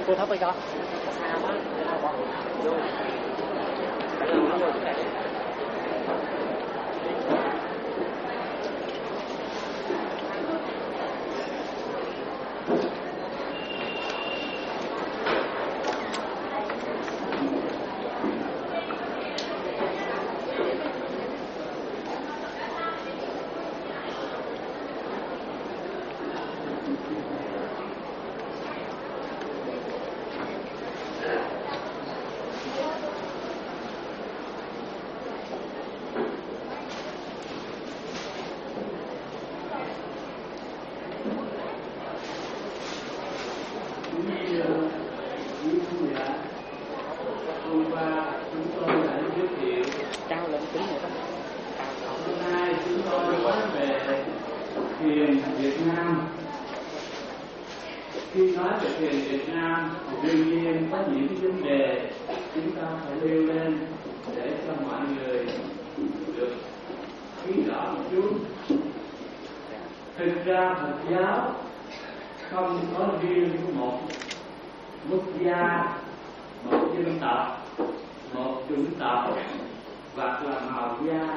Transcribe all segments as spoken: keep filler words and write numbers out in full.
Cô thấp hay con? Xa quá, để nào bỏ vô. Khi nói về thiền Việt Nam thì đương nhiên có những vấn đề chúng ta phải nêu lên để cho mọi người được hiểu rõ một chút. Thực ra Phật giáo không có riêng một quốc gia, một dân tộc, một chủng tộc hoặc là màu da.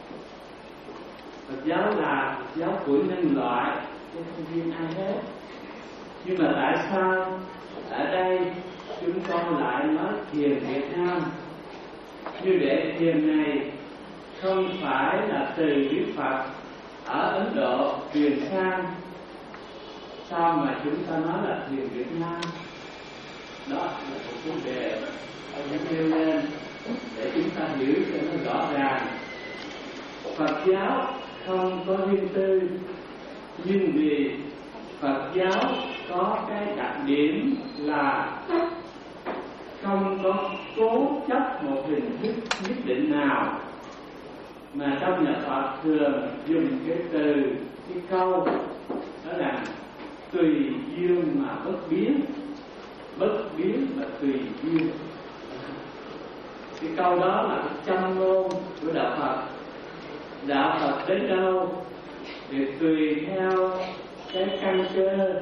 Phật giáo là Phật giáo của nhân loại chứ không riêng ai hết. Nhưng mà tại sao ở đây chúng con lại nói thiền Việt Nam? Như để thiền này không phải là từ Đức Phật ở Ấn Độ truyền sang, sao mà chúng ta nói là thiền Việt Nam? Đó là một vấn đề phải nêu lên để chúng ta hiểu cho nó rõ ràng. Phật giáo không có riêng tư, nhưng vì Phật giáo có cái đặc điểm là không có cố chấp một hình thức nhất định nào, mà trong nhà Phật thường dùng cái từ, cái câu đó là tùy duyên mà bất biến, bất biến mà tùy duyên. Cái câu đó là châm ngôn của đạo Phật. Đạo Phật đến đâu thì tùy theo cái căn cơ,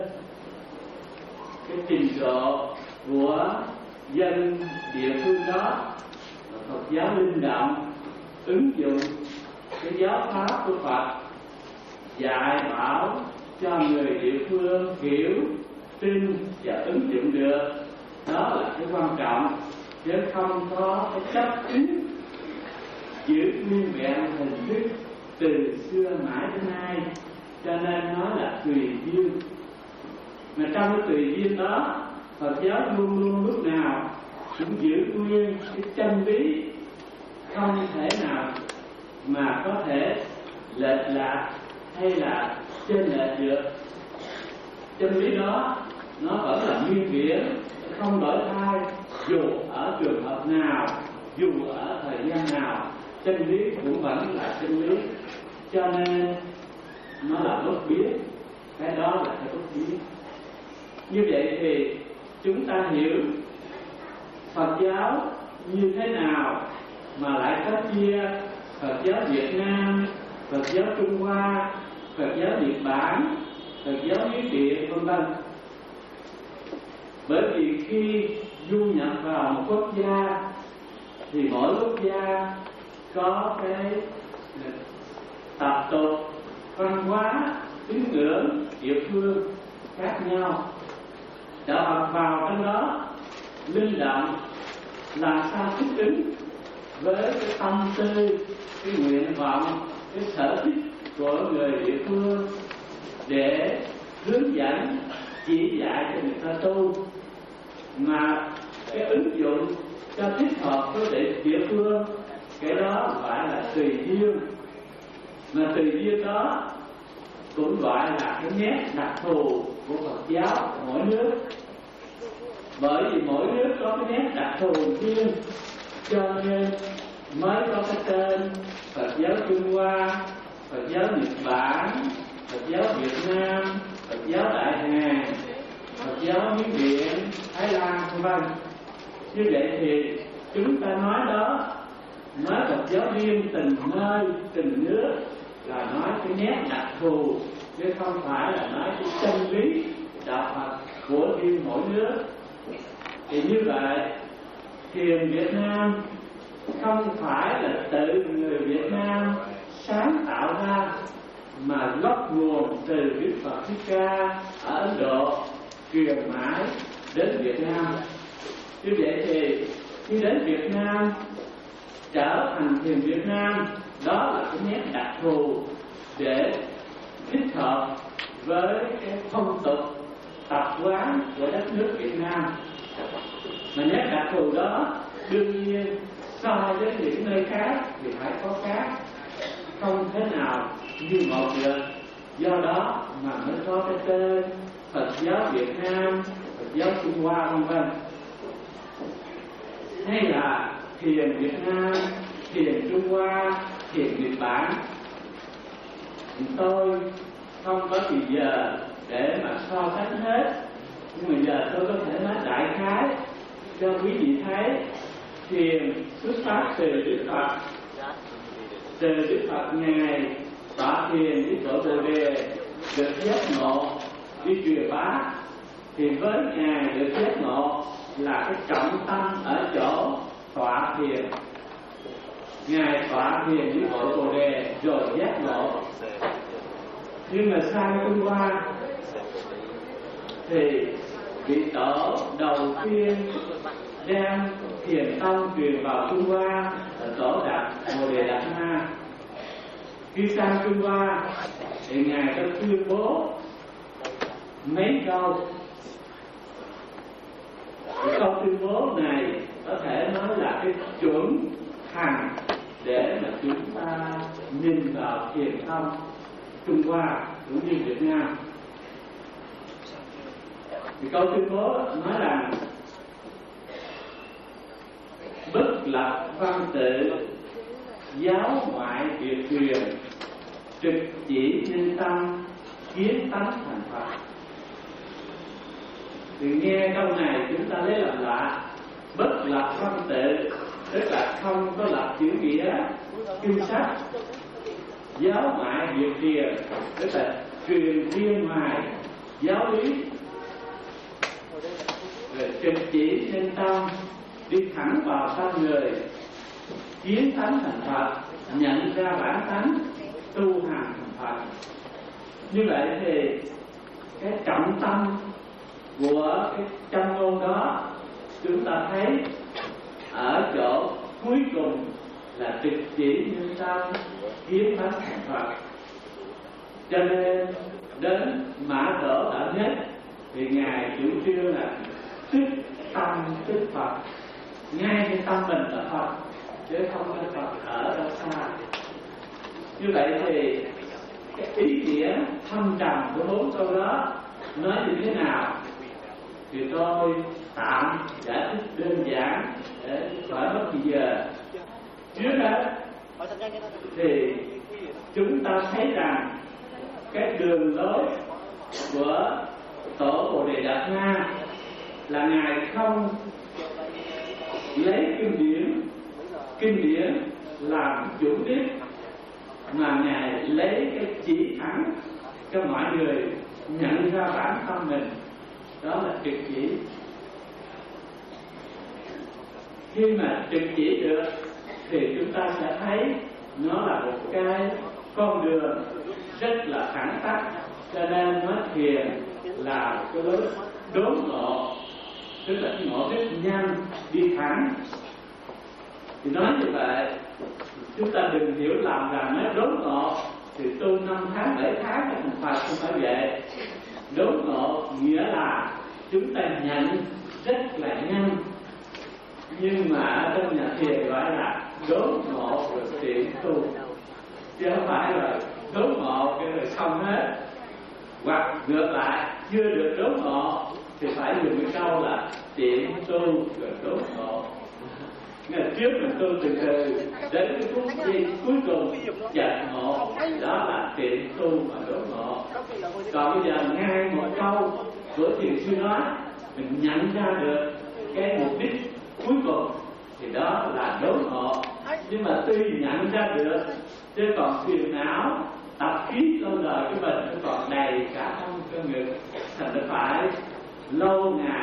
cái trình độ của dân địa phương đó, Phật giáo linh động ứng dụng cái giáo pháp của Phật dạy bảo cho người địa phương hiểu, tin và ứng dụng được. Đó là cái quan trọng, chứ không có cái chấp tính giữ nguyên vẹn hình thức từ xưa mãi đến nay. Cho nên nói là tùy duyên. Mà trong cái tùy duyên đó, Phật giáo luôn luôn lúc nào cũng giữ nguyên cái chân lý, không thể nào mà có thể lệch lạc hay là chênh lệch được. Chân lý đó nó vẫn là nguyên viễn, không đổi thay, dù ở trường hợp nào, dù ở thời gian nào, chân lý cũng vẫn là chân lý. Cho nên nó là bất biến, cái đó là cái bất biến. Như vậy thì chúng ta hiểu Phật giáo như thế nào mà lại có chia Phật giáo Việt Nam, Phật giáo Trung Hoa, Phật giáo Nhật Bản, Phật giáo Miến Điện, vân vân. Bởi vì khi du nhập vào một quốc gia thì mỗi quốc gia có cái tập tục, văn hóa, tín ngưỡng địa phương khác nhau. Đạo Phật vào trong đó linh động làm sao thích ứng với cái tâm tư, cái nguyện vọng, cái sở thích của người địa phương để hướng dẫn, chỉ dạy cho người ta tu, mà cái ứng dụng cho thích hợp với địa phương, cái đó gọi là tùy duyên. Mà tùy duyên đó cũng gọi là cái nét đặc thù của Phật giáo mỗi nước. Bởi vì mỗi nước có cái nét đặc thù riêng, cho nên mới có cái tên Phật giáo Trung Hoa, Phật giáo Nhật Bản, Phật giáo Việt Nam, Phật giáo Đại Hàn, Phật giáo Miến Điện, Thái Lan, vân vân. Như vậy thì chúng ta nói đó, nói Phật giáo riêng từng nơi, từng nước là nói cái nét đặc thù, chứ không phải là nói cái chân lý đạo Phật của riêng mỗi nước. Thì như vậy thiền Việt Nam không phải là tự người Việt Nam sáng tạo ra, mà gốc nguồn từ Đức Phật Thích Ca ở Ấn Độ truyền mãi đến Việt Nam. Như vậy thì khi đến Việt Nam trở thành thiền Việt Nam, đó là cái nét đặc thù để thích hợp với cái phong tục tập quán của đất nước Việt Nam. Mà nét đặc thù đó đương nhiên so với những nơi khác thì phải có khác, không thế nào như một được. Do đó mà mới có cái tên Phật giáo Việt Nam, Phật giáo Trung Hoa vân vân. Hay là thiền Việt Nam, thiền Trung Hoa, thiền Nhật Bản. Tôi không có gì giờ để mà so sánh hết, nhưng mà giờ tôi có thể nói đại khái cho quý vị thấy. Thiền xuất phát từ Đức Phật, từ Đức Phật Ngài tọa thiền với tổ Bồ Đề, được giác ngộ đi truyền bá. Thì với Ngài được giác ngộ là cái trọng tâm ở chỗ tọa thiền. Ngài tọa thiền với tổ Bồ Đề rồi giác ngộ. Nhưng mà sang Trung Hoa thì vị tổ đầu tiên đem thiền tông truyền vào Trung Hoa là tổ Đạt Bồ Đề Đạt Ma. Khi sang Trung Hoa thì Ngài có tuyên bố mấy câu. Cái câu tuyên bố này có thể nói là cái chuẩn hành để mà chúng ta nhìn vào thiền tông Trung Hoa cũng như Việt Nam. Thì câu tuyên bố nói rằng bất lập văn tự, giáo ngoại việc truyền, trực chỉ nhân tâm, kiến tánh thành Phật. Thì nghe câu này chúng ta lấy làm lạ. Bất lập văn tự tức là không có lập chữ nghĩa kinh sách. Giáo ngoại việc truyền tức là truyền viên ngoài giáo lý. Rồi trực chỉ nhân tâm, đi thẳng vào tâm người, kiến tánh thành Phật, nhận ra bản tánh, tu hành thành Phật. Như vậy thì cái trọng tâm của cái trong ngôn đó chúng ta thấy ở chỗ cuối cùng là trực chỉ nhân tâm, kiến tánh thành Phật. Cho nên đến Mã Tổ Đạo Nhất thì Ngài chủ trương là tức tâm tức Phật. Ngay cái tâm mình là Phật, chứ không có Phật ở đâu xa. Như vậy thì cái ý nghĩa thâm trầm của bốn câu đó nói như thế nào thì tôi tạm giải thích đơn giản để khỏi mất thời giờ. Trước hết thì chúng ta thấy rằng cái đường lối của tổ Bồ Đề Đạt Ma là Ngài không lấy kinh điển kinh điển làm chủ đích, mà Ngài lấy cái chỉ thẳng cho mọi người nhận ra bản thân mình. Đó là trực chỉ. Khi mà trực chỉ được thì chúng ta sẽ thấy nó là một cái con đường rất là thẳng tắp. Cho nên nói thiền là cái lối đốn ngộ, tức là cái ngộ rất nhanh, đi thẳng. Thì nói như vậy, chúng ta đừng hiểu lầm rằng nói đốn ngộ thì tu năm tháng bảy tháng là thành Phật, không phải vậy. Đốn ngộ nghĩa là chúng ta nhận rất là nhanh, nhưng mà ở trong nhà thiền gọi là đốn ngộ rồi tiện tu, chứ không phải là đốn ngộ cái rồi xong hết. Hoặc ngược lại, chưa được đốn ngộ thì phải dùng cái câu là tiện tu rồi đốn ngộ. Ngày trước mình tu từ từ đến cái phút giây cuối cùng chợt ngộ, đó là tiện tu mà đốn ngộ. Còn bây giờ ngay một câu của thiền sư nói, mình nhận ra được cái mục đích cuối cùng thì đó là đốn ngộ. Nhưng mà tuy nhận ra được, chứ còn phiền não tập khí lâu đời của mình nó còn đầy cả trong cơ ngực, thành phải lâu ngày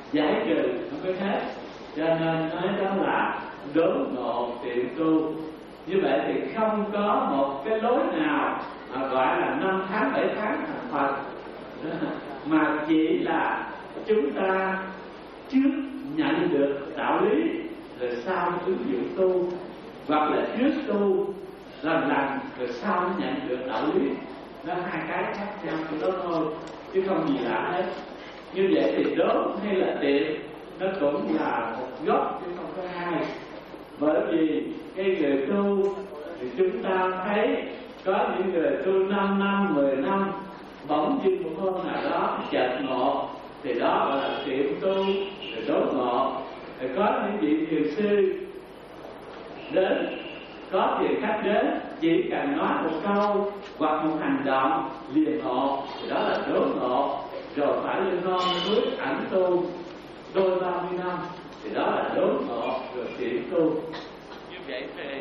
giải trừ không có hết, cho nên nói đó là đốn ngộ tiệm tu. Như vậy thì không có một cái lối nào mà gọi là năm tháng bảy tháng thành Phật, mà chỉ là chúng ta trước nhận được đạo lý rồi sau ứng dụng tu, hoặc là trước tu lần lần rồi sau nhận được đạo lý. Nó hai cái khác nhau đó thôi, chứ không gì lạ hết. Như vậy thì đốn hay là tiệm nó cũng là một gốc chứ không có hai. Bởi vì cái người tu thì chúng ta thấy có những người tu năm năm, mười năm, bỗng dưng một hôm nào đó chợt ngộ, thì đó gọi là tiệm tu, rồi đốn ngộ. Rồi có những vị thiền sư đến, có thiền khách đến, chỉ cần nói một câu hoặc một hành động liền ngộ, thì đó là đốn ngộ. Rồi phải lên non núi ảnh tu đôi ba mươi năm, thì đó là đốn ngộ rồi tiệm tu. Như vậy thì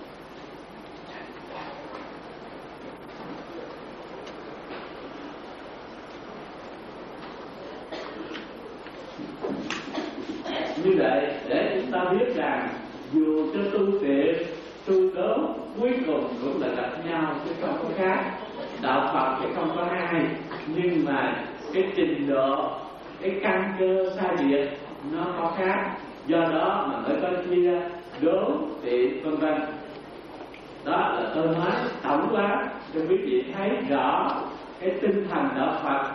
như vậy để chúng ta biết rằng dù cho tu tiệm tu đốn cuối cùng cũng là gặp nhau chứ không có khác. Đạo Phật thì không có hai, nhưng mà cái trình độ, cái căn cơ sai biệt nó có khác, do đó mà mới có chia đốn tiệm vân vân. Đó là tôi nói tổng quát cho quý vị thấy rõ cái tinh thần đạo Phật.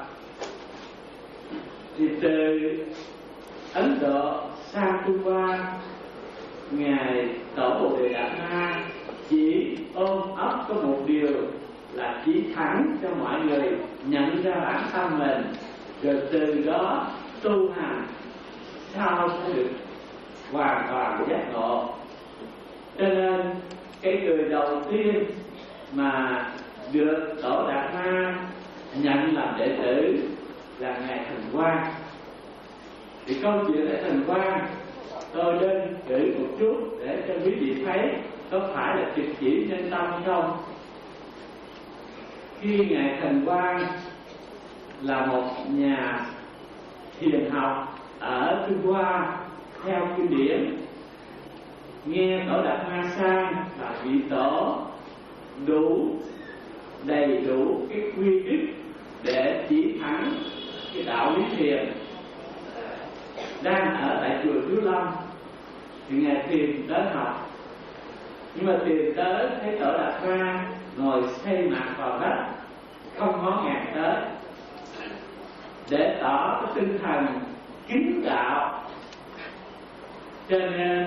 Thì từ Ấn Độ sang Trung Hoa, ngài Tổ Bồ Đề Đạt Ma chỉ ôm ấp có một điều là chỉ thẳng cho mọi người nhận ra bản thân mình, rồi từ đó tu hành sao sẽ được hoàn toàn giác ngộ. Cho nên cái người đầu tiên mà được Tổ Đạt Ma nhận làm đệ tử là ngài Thành Quang. Thì câu chuyện ở Thành Quang tôi nên kể một chút để cho quý vị thấy có phải là trực chỉ nhân tâm không. Khi ngài Thành Quang là một nhà thiền học ở Trung Hoa theo kinh điển, nghe Tổ Đạt Ma sang là vị tổ đủ đầy đủ cái quy đức để chỉ thẳng cái đạo lý thiền, đang ở tại chùa Thiếu Lâm, thì ngài tìm tới học. Nhưng mà tìm tới thấy Tổ Đạt Ma ngồi xây mặt vào vách, không ngó ngàng tới, để tỏ cái tinh thần kính đạo. Cho nên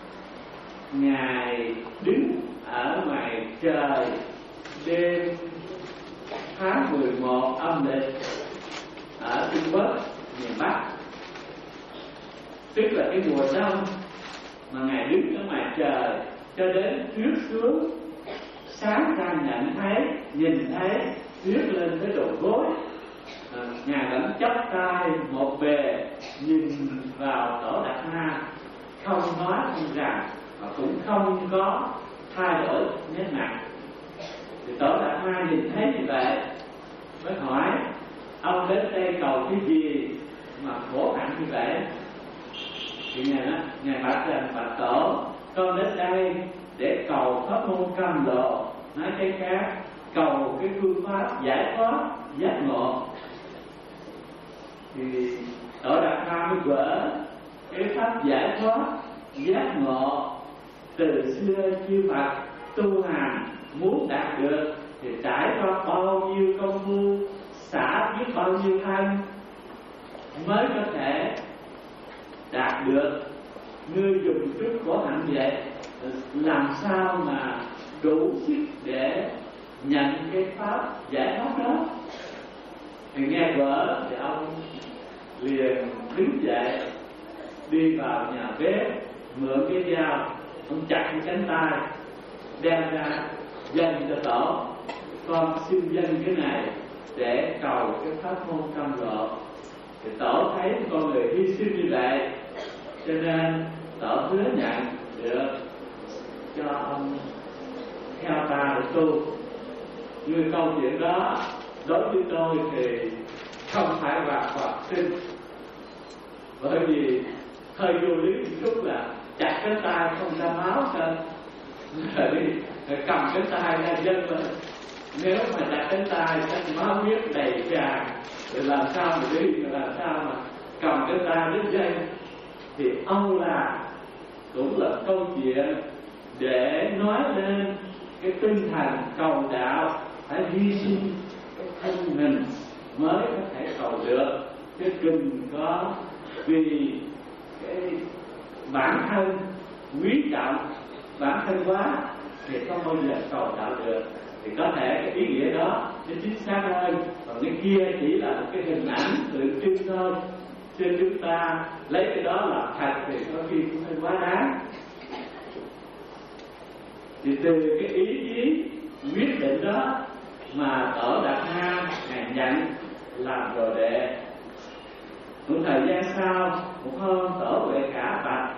ngài đứng ở ngoài trời đêm tháng mười một âm lịch ở Trung Quốc miền Bắc, tức là cái mùa đông, mà ngài đứng ở ngoài trời cho đến tuyết xuống, sáng ra nhận thấy, nhìn thấy tuyết lên tới đầu gối, à, ngài vẫn chắp tay một bề nhìn vào Tổ Đạt Ma, không nói không rằng, mà cũng không có thay đổi nét mặt. Thì Tổ Đạt Ma nhìn thấy như vậy mới hỏi: ông đến đây cầu cái gì mà khổ hạnh như vậy? Thì ngài nói, ngài bảo rằng: bạch Tổ, con đến đây để cầu pháp môn cam lộ, nói cái khác, cầu cái phương pháp giải thoát giác ngộ. Thì Tổ Đạt Ma mới vỡ cái pháp giải thoát giác ngộ từ xưa chư Phật tu hành muốn đạt được thì trải qua bao nhiêu công phu, xả biết bao nhiêu thân mới có thể đạt được. Ngươi dùng chút khổ hạnh vậy, làm sao mà đủ sức để nhận cái pháp giải thoát đó? Thì nghe vợ thì ông liền đứng dậy, đi vào nhà bếp, mượn cái dao, ông chặt cái cánh tay, đem ra dâng cho Tổ: con xin dâng cái này để cầu cái pháp môn cam lộ. Thì Tổ thấy con người hy sinh như vậy, cho nên Tổ hứa nhận được cho ông theo ta để tu. Như câu chuyện đó đối với tôi thì không phải là Phật sinh, Bởi vì hơi vô lý một chút là chặt cái tay không ra máu sao, rồi cầm cái tay ra dân lên. Nếu mà chặt cái tay chắc máu huyết đầy tràn, rồi làm sao mà đi, rồi làm sao mà cầm cái tay đứt dây. Thì Âu Lạc cũng là câu chuyện để nói lên cái tinh thần cầu đạo, phải hy sinh cái thân mình mới có thể cầu được, chứ đừng có vì cái bản thân quý trọng bản thân quá thì không bao giờ cầu đạo được. Thì có thể cái ý nghĩa đó nó chính xác hơn, còn cái kia chỉ là một cái hình ảnh tượng trưng thôi. Cho chúng ta lấy cái đó là thật thì có khi cũng hơi quá đáng. Thì từ cái ý chí quyết định đó mà Tổ Đạt Ma ngài nhận làm đồ đệ. Một thời gian sau, một hôm Tổ Huệ Khả bạch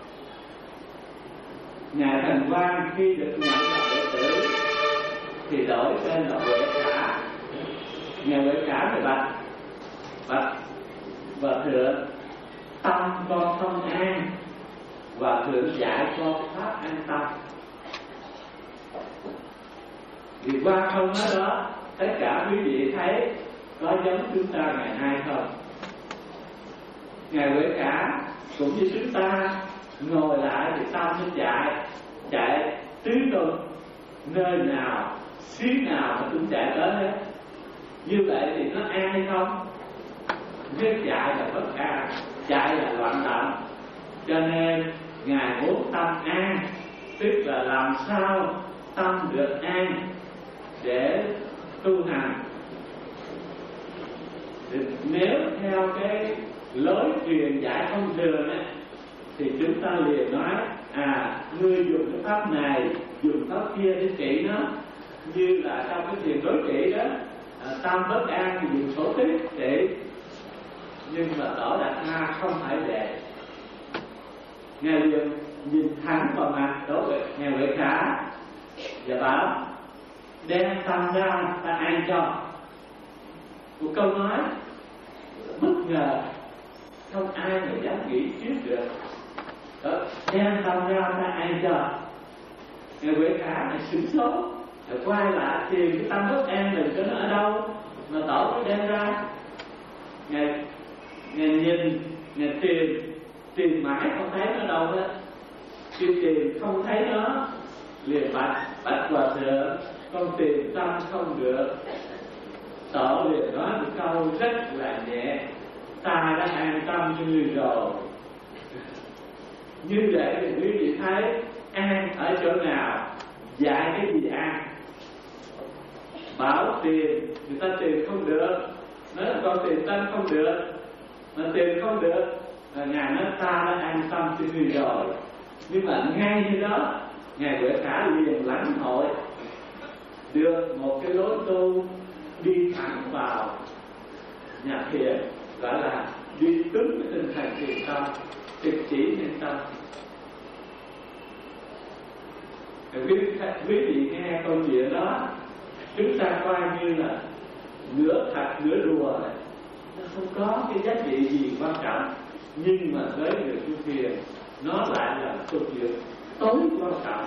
ngài Thành Quang khi được nhận làm đệ tử thì đổi tên là Huệ Khả. Ngài Huệ Khả thì bạch bạch Hòa thượng, tâm con không an, Hòa thượng dạy con pháp an tâm. Thì qua câu nói đó, tất cả quý vị thấy có giống chúng ta ngày nay không? Ngài Huệ Khả cũng như chúng ta ngồi lại thì tâm nó chạy, chạy tứ tung, nơi nào, xứ nào mà cũng chạy tới hết. Như vậy thì nó an hay không? Nếu chạy là bất an, chạy là loạn động. Cho nên Ngài muốn tâm an, tức là làm sao tâm được an để tu hành. Thì nếu theo cái lối truyền dạy thông thường ấy, thì chúng ta liền nói à, ngươi dùng cái pháp này, dùng pháp kia để trị nó. Như là trong cái thiền đối trị đó, à, tâm bất an thì dùng số tiếp trị. Nhưng mà Tổ Đạt Ma không phải vậy. Ngài liền nhìn thẳng vào mặt Tổ Ngài Huệ Khả và bảo đem tâm ra ta an cho. Một câu nói bất ngờ, không ai mà dám nghĩ trước được. Đó, đem tâm ra ta an cho. Ngài Huệ Khả này sửng sốt, rồi quay lại tìm cái tâm bất an mình cho nó ở đâu mà Tổ mới đem ra. Ngài Ngài nhìn, Ngài tìm, tìm mãi không thấy nó đâu hết. Khi tìm không thấy nó, liền bạch bạch Hòa thượng, con tìm tâm không được. Tổ liền nói một câu rất là nhẹ, ta đã an tâm cho ngươi rồi. Như vậy thì quý vị thấy an ở chỗ nào, dạy cái gì an. Bảo tìm, người ta tìm không được, nói là con tìm tâm không được, mà tìm không được, là Ngài nói ta đã an tâm cho ngươi rồi. Nhưng mà ngay như đó, Ngài Huệ Khả liền lãnh hội được một cái lối tu đi thẳng vào nhà thiền, gọi là đi đúng cái tinh thần thiền tâm, trực chỉ nhân tâm. Quý, quý vị nghe câu chuyện đó, chúng ta coi như là nửa thật nửa đùa, nó không có cái giá trị gì quan trọng. Nhưng mà với người tu thiền, nó lại là câu chuyện tối quan trọng.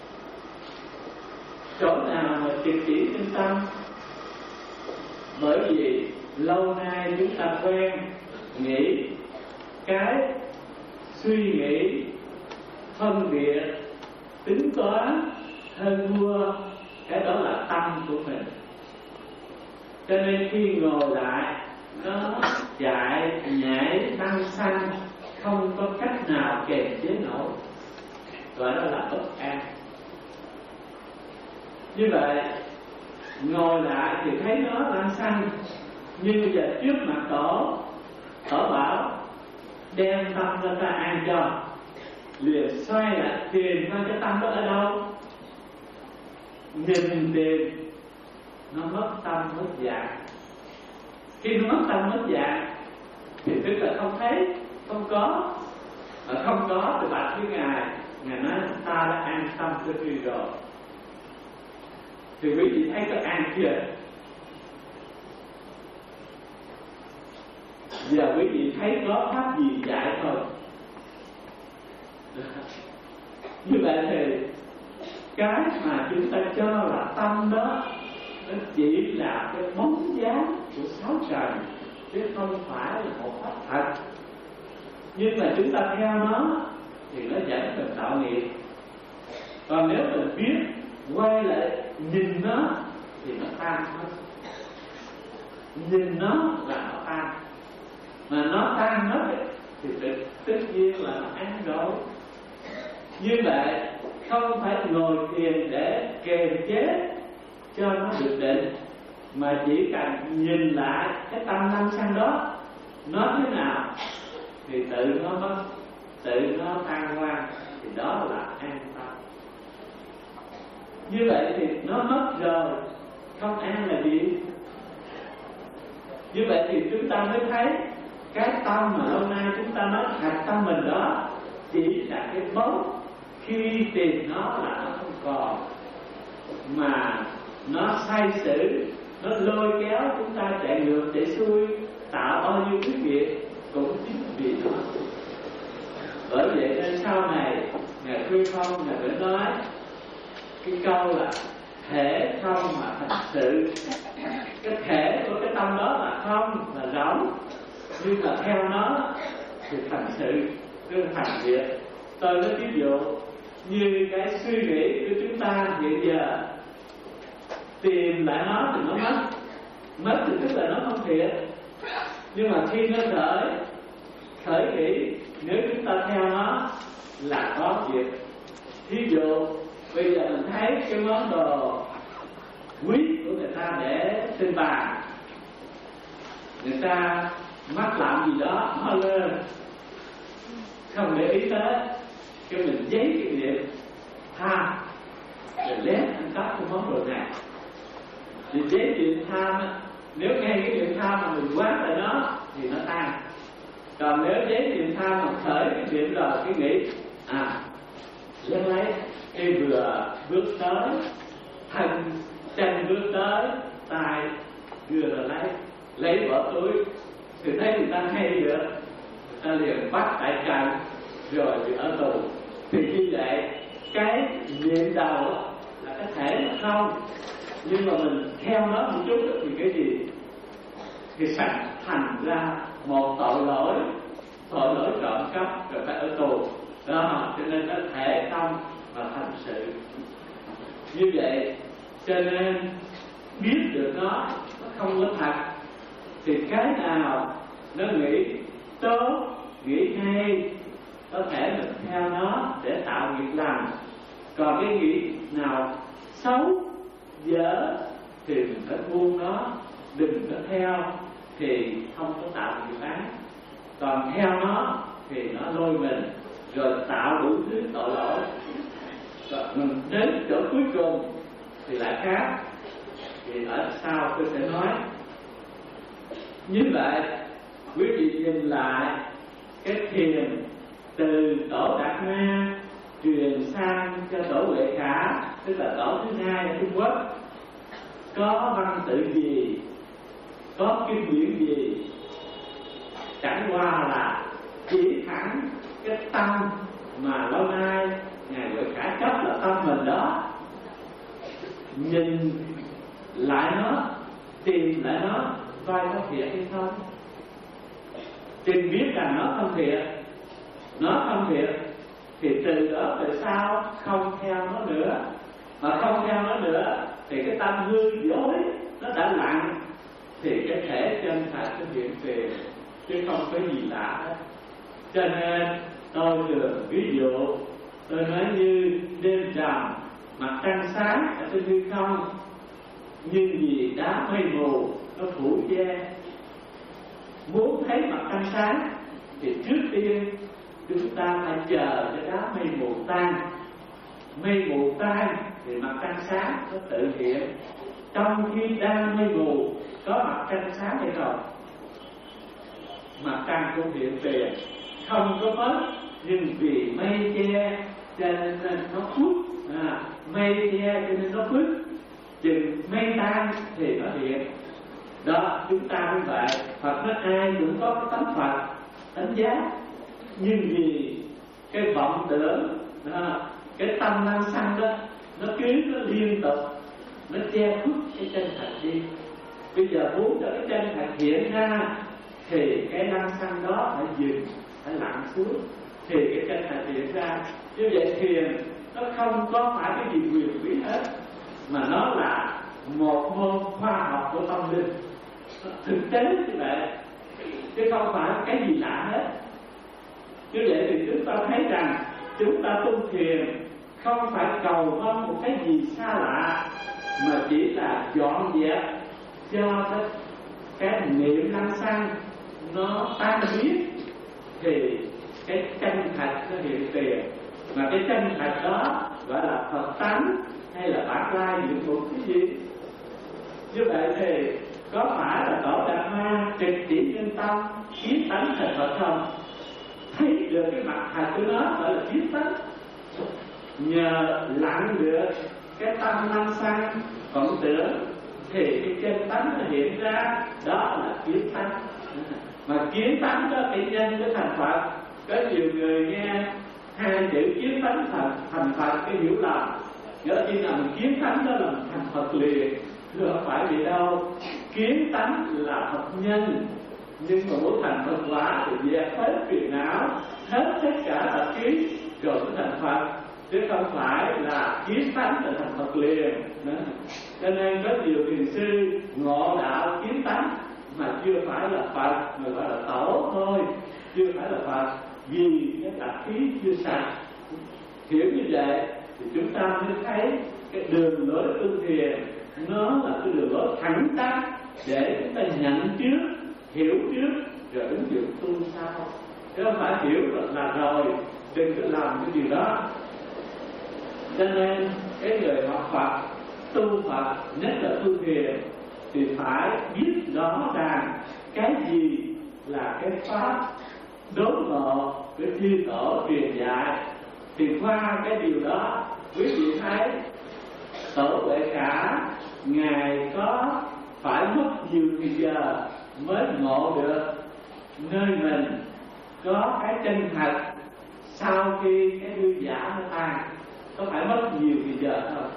Chỗ nào mà trực chỉ nhân tâm? Bởi vì lâu nay chúng ta quen nghĩ cái suy nghĩ, phân biệt, tính toán, hơn thua, cái đó là tâm của mình. Cho nên khi ngồi lại, nó chạy, nhảy, tăng sanh, không có cách nào kềm chế nổi, gọi đó là bất an. Như vậy ngồi lại thì thấy nó đang sanh, nhưng bây giờ trước mặt Tổ, Tổ bảo đem tâm ra ta an cho, liền xoay lại tìm coi cái tâm đó ở đâu. Nhìn tìm, nó mất tâm mất dạng. Khi nó mất tâm mất dạng thì tức là không thấy, không có. Mà không có thì bạch với Ngài, Ngài nói ta đã an tâm cho ngươi rồi. Thì quý vị thấy có an chưa? Giờ quý vị thấy có pháp gì dạy thôi. Như vậy thì cái mà chúng ta cho là tâm đó, nó chỉ là cái bóng dáng của sáu trần, chứ không phải là một pháp thật. Nhưng mà chúng ta theo nó thì nó dẫn đến tạo nghiệp. Còn nếu mình biết quay lại nhìn nó thì nó tan hết. Nhìn nó là nó tan, mà nó tan hết thì tự, tất nhiên là nó ăn rồi. Như vậy không phải ngồi thiền để kiềm chế cho nó được định, mà chỉ cần nhìn lại cái tâm năng sanh đó nó thế nào thì tự nó mất, tự nó tan qua, thì đó là an tâm. Như vậy thì nó mất rồi, không an là gì? Như vậy thì chúng ta mới thấy cái tâm mà lâu nay chúng ta nói thật tâm mình đó chỉ là cái bóng, khi tìm nó là nó không còn, mà nó sai sử, nó lôi kéo chúng ta chạy ngược chạy xuôi, tạo bao nhiêu cái việc cũng chính vì nó. Bởi vậy nên sau này Ngài Khuyên Không Ngài phải nói cái câu là thể không mà thật sự. Cái thể của cái tâm đó là không, là rỗng, nhưng mà theo nó thì thành sự, tức là thành việc. Tôi nói ví dụ như cái suy nghĩ của chúng ta hiện giờ, tìm lại nó thì nó mất. Mất thì tức là nó không thiệt. Nhưng mà khi nó khởi khởi nghĩ, nếu chúng ta theo nó là có việc. Ví dụ bây giờ mình thấy cái món đồ quý của người ta để trên bàn, người ta mắc làm gì đó nó lên, không để ý tới, cái mình giấy cái niệm tham rồi lén ăn cắp cái món đồ này. Thì giấy niệm tham á, nếu nghe cái niệm tham mà mình quát lại nó thì nó tan. Còn nếu giấy niệm tham mà khởi cái niệm rồi cái nghĩ à lấy lấy cái vừa bước tới, thân chân bước tới, tay vừa là lấy lấy bỏ túi, thì thấy người ta hay được, người ta liền bắt tại trận rồi thì ở tù. Thì như vậy cái niệm đầu là cái thể mà không, nhưng mà mình theo nó một chút thì cái gì thì sẵn thành ra một tội lỗi, tội lỗi trộm cắp rồi phải ở tù đó. Cho nên nó thể không và thành sự. Như vậy cho nên biết được nó, nó không có thật, thì cái nào nó nghĩ tốt, nghĩ hay, có thể mình theo nó để tạo nghiệp lành. Còn cái nghĩ nào xấu, dở thì mình phải buông nó, đừng có theo, thì không có tạo nghiệp ác. Còn theo nó thì nó lôi mình rồi tạo đủ thứ tội lỗi. Rồi mình đến chỗ cuối cùng thì lại khác. Thì ở sau tôi sẽ nói. Như vậy quý vị nhìn lại cái thiền từ tổ Đạt Ma truyền sang cho tổ Huệ Khả, tức là tổ thứ hai ở Trung Quốc, có văn tự gì, có kinh điển gì, chẳng qua là chỉ thẳng cái tâm mà lâu nay Ngài Huệ Khả chấp là tâm mình đó, nhìn lại nó, tìm lại nó coi có thiệt hay không. Tìm biết rằng nó không thiệt, nó không thiệt thì từ đó về sau không theo nó nữa. Mà không theo nó nữa thì cái tâm hư dối nó đã lặng, thì cái thể chân thật nó hiện tiền, chứ không có gì lạ hết. Cho nên tôi thường ví dụ, tôi nói như đêm trầm mặt trăng sáng ở trên hư không, nhưng vì đá mây mù nó phủ che. Muốn thấy mặt trăng sáng thì trước tiên chúng ta phải chờ cho đá mây mù tan. Mây mù tan thì mặt trăng sáng nó tự hiện. Trong khi đang mây mù có mặt trăng sáng hay không? Mặt trăng cũng hiện tiền, không có mất, nhưng vì mây che cho nên nó khuất. À, mây che cho nên nó khuất. Chừng mây tan thì nó hiện. Đó, chúng ta như vậy. Phật nói ai cũng có cái tánh Phật, tánh giác, nhưng vì cái vọng tưởng đó, cái tâm năng sanh đó, nó cứ nó liên tục nó che khuất cái chân thật đi. Bây giờ muốn cho cái chân thật hiện ra thì cái năng sanh đó phải dừng, phải lặng xuống thì cái chân thật hiện ra. Như vậy thiền nó không có phải cái gì quyền quý hết, mà nó là một môn khoa học của tâm linh, thực tế như vậy, chứ không phải cái gì lạ hết. Như vậy thì chúng ta thấy rằng chúng ta tu thiền không phải cầu mong một cái gì xa lạ, mà chỉ là dọn dẹp cho cái, cái niệm năng sanh nó tan biến thì cái chân thật nó hiện tiền. Mà cái chân thật đó gọi là Phật tánh hay là Bát Lai Diệu Mục cái gì. Như vậy thì có phải là Tổ Đạt Ma trực chỉ nhân tâm kiến tánh thành Phật không? Thấy được cái mặt thật của nó gọi là kiến tánh. Nhờ lặng được cái tâm năng sanh vọng tưởng thì cái chân tánh nó hiện ra, đó là kiến tánh. Mà kiến tánh đó cái nhân của thành Phật. Có nhiều người nghe hai chữ kiến tánh thành, thành Phật cái hiểu lầm, nhớ khi nào mình kiến tánh đó là mình thành Phật liền. Chứ không phải vậy đâu. Kiến tánh là Phật nhân, nhưng mà muốn thành Phật quả thì dẹp hết phiền não, hết tất cả tập kiến rồi mới thành Phật, chứ không phải là kiến tánh là thành Phật liền. Đó. Cho nên có nhiều thiền sư ngộ đạo kiến tánh mà chưa phải là Phật, mà gọi là tổ thôi, chưa phải là Phật, vì cái tập khí chưa sạch. Hiểu như vậy thì chúng ta mới thấy cái đường lối tu thiền nó là cái đường lối thẳng tắp để chúng ta nhận trước, hiểu trước rồi ứng dụng tu sau, chứ không phải hiểu là rồi đừng có làm cái điều đó. Cho nên cái người học Phật, tu Phật, nhất là tu thiền thì phải biết rõ ràng cái gì là cái pháp đốn ngộ của chư tổ truyền dạy. Thì qua cái điều đó quý vị thấy Tổ Huệ Cả Ngài có phải mất nhiều thời giờ mới ngộ được nơi mình có cái chân thật sau khi cái hư giả nó tan. Có phải mất nhiều thời giờ không?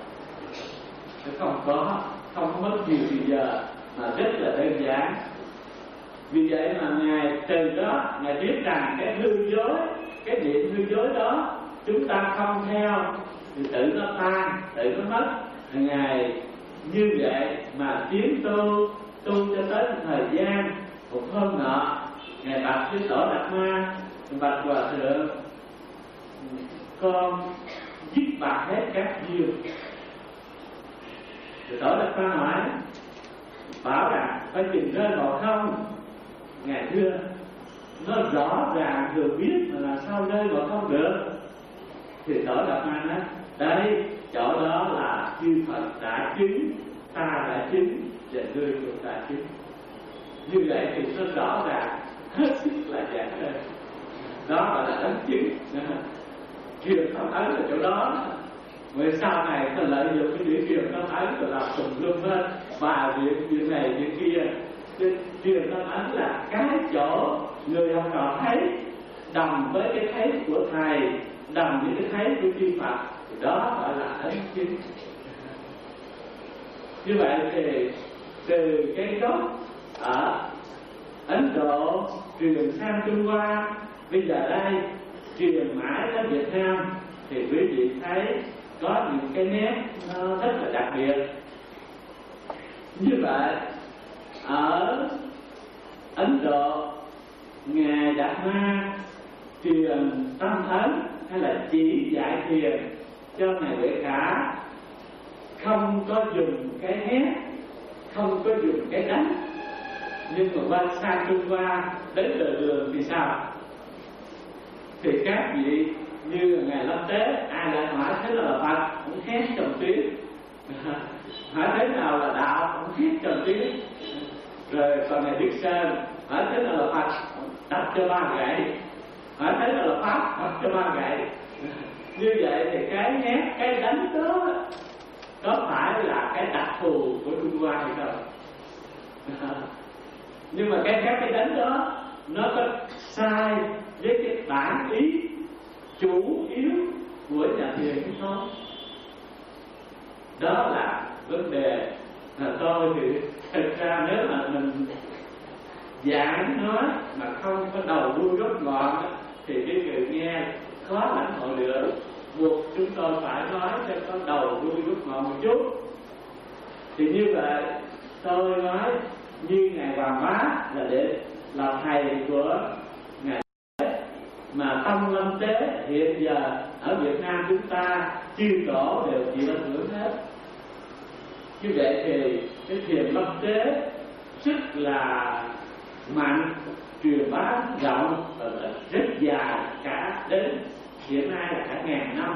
Không có, không có mất nhiều thời giờ, mà rất là đơn giản. Vì vậy mà Ngài từ đó Ngài biết rằng cái hư dối, cái niệm hư dối đó chúng ta không theo thì tự nó tan, tự nó mất. Ngài như vậy mà tiến tu, tu cho tới một thời gian. Một hôm nọ Ngài bạch với Tổ Đạt Ma, bạch Hòa Thượng, con dứt bạc hết các duyên. Thì Tổ Đạt Ma hỏi, bảo rằng phải chừng rơi vào không? Ngài thưa, nó rõ ràng thừa biết mà làm sao rơi vào không được. Thì Tổ Đạt Ma nói, đây chỗ đó là chư Phật đã chứng, ta đã chứng và ngươi cũng đã chứng. Như vậy thì nó rõ ràng, hết sức là giản đơn. Đó gọi là đấng chứng. Truyền thông ấn ở chỗ đó. Rồi sau này ta lợi dụng cái điểm truyền thông ấn rồi làm tùm lum hết, và việc việc này việc kia. Truyền thông ấn là cái chỗ người học trò thấy đồng với cái thấy của thầy, đồng với cái thấy của chư Phật, thì đó gọi là ấn chứng. Như vậy thì từ cái gốc ở Ấn Độ truyền sang Trung Hoa, bây giờ đây truyền mãi đến Việt Nam, thì quý vị thấy có những cái nét nó rất là đặc biệt. Như vậy ở Ấn Độ, Ngài Đạt Ma truyền tâm ấn hay là chỉ dạy thiền cho Ngài Huệ Cả, không có dùng cái hét, không có dùng cái đánh. Nhưng mà qua sang Trung Hoa đến đời đường thì sao? Thì các vị như Ngài Lâm Tế, ai lại hỏi thế nào là Phật, cũng hét trong tiếng. Hỏi thế nào là đạo, cũng hét trong tiếng. Rồi còn Ngài Đức Sơn hỏi thế nào là Phật, đập cho ba gậy. Hỏi thế nào là Pháp, đập cho ba gậy. Như vậy thì cái hét, cái đánh đó có phải là cái đặc thù của Trung Hoa hay không? Nhưng mà cái các cái đánh đó nó có sai với cái bản ý chủ yếu của nhà thiền hay không? Đó là vấn đề. Là tôi thì thật ra nếu mà mình giảng nói mà không có đầu đuôi rút gọn thì cái người nghe khó lãnh hội được. Buộc chúng tôi phải nói cho có đầu đuôi rút gọn một chút. Thì như vậy tôi nói như Ngài Hoàng Bá là để là thầy của Ngài mà Tâm Lâm Tế hiện giờ ở Việt Nam chúng ta chư tổ đều chịu ảnh hưởng hết. Như vậy thì cái thiền Lâm Tế rất là mạnh, truyền bá rộng và rất dài, cả đến hiện nay là cả ngàn năm.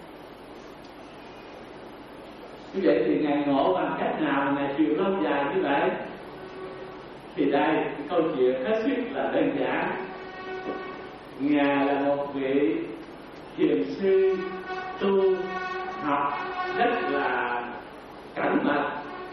Như vậy thì Ngài ngộ bằng cách nào mà Ngài truyền lâu dài như vậy? Thì đây cái câu chuyện hết sức là đơn giản. Ngài là một vị thiền sư tu học rất là cẩn mật.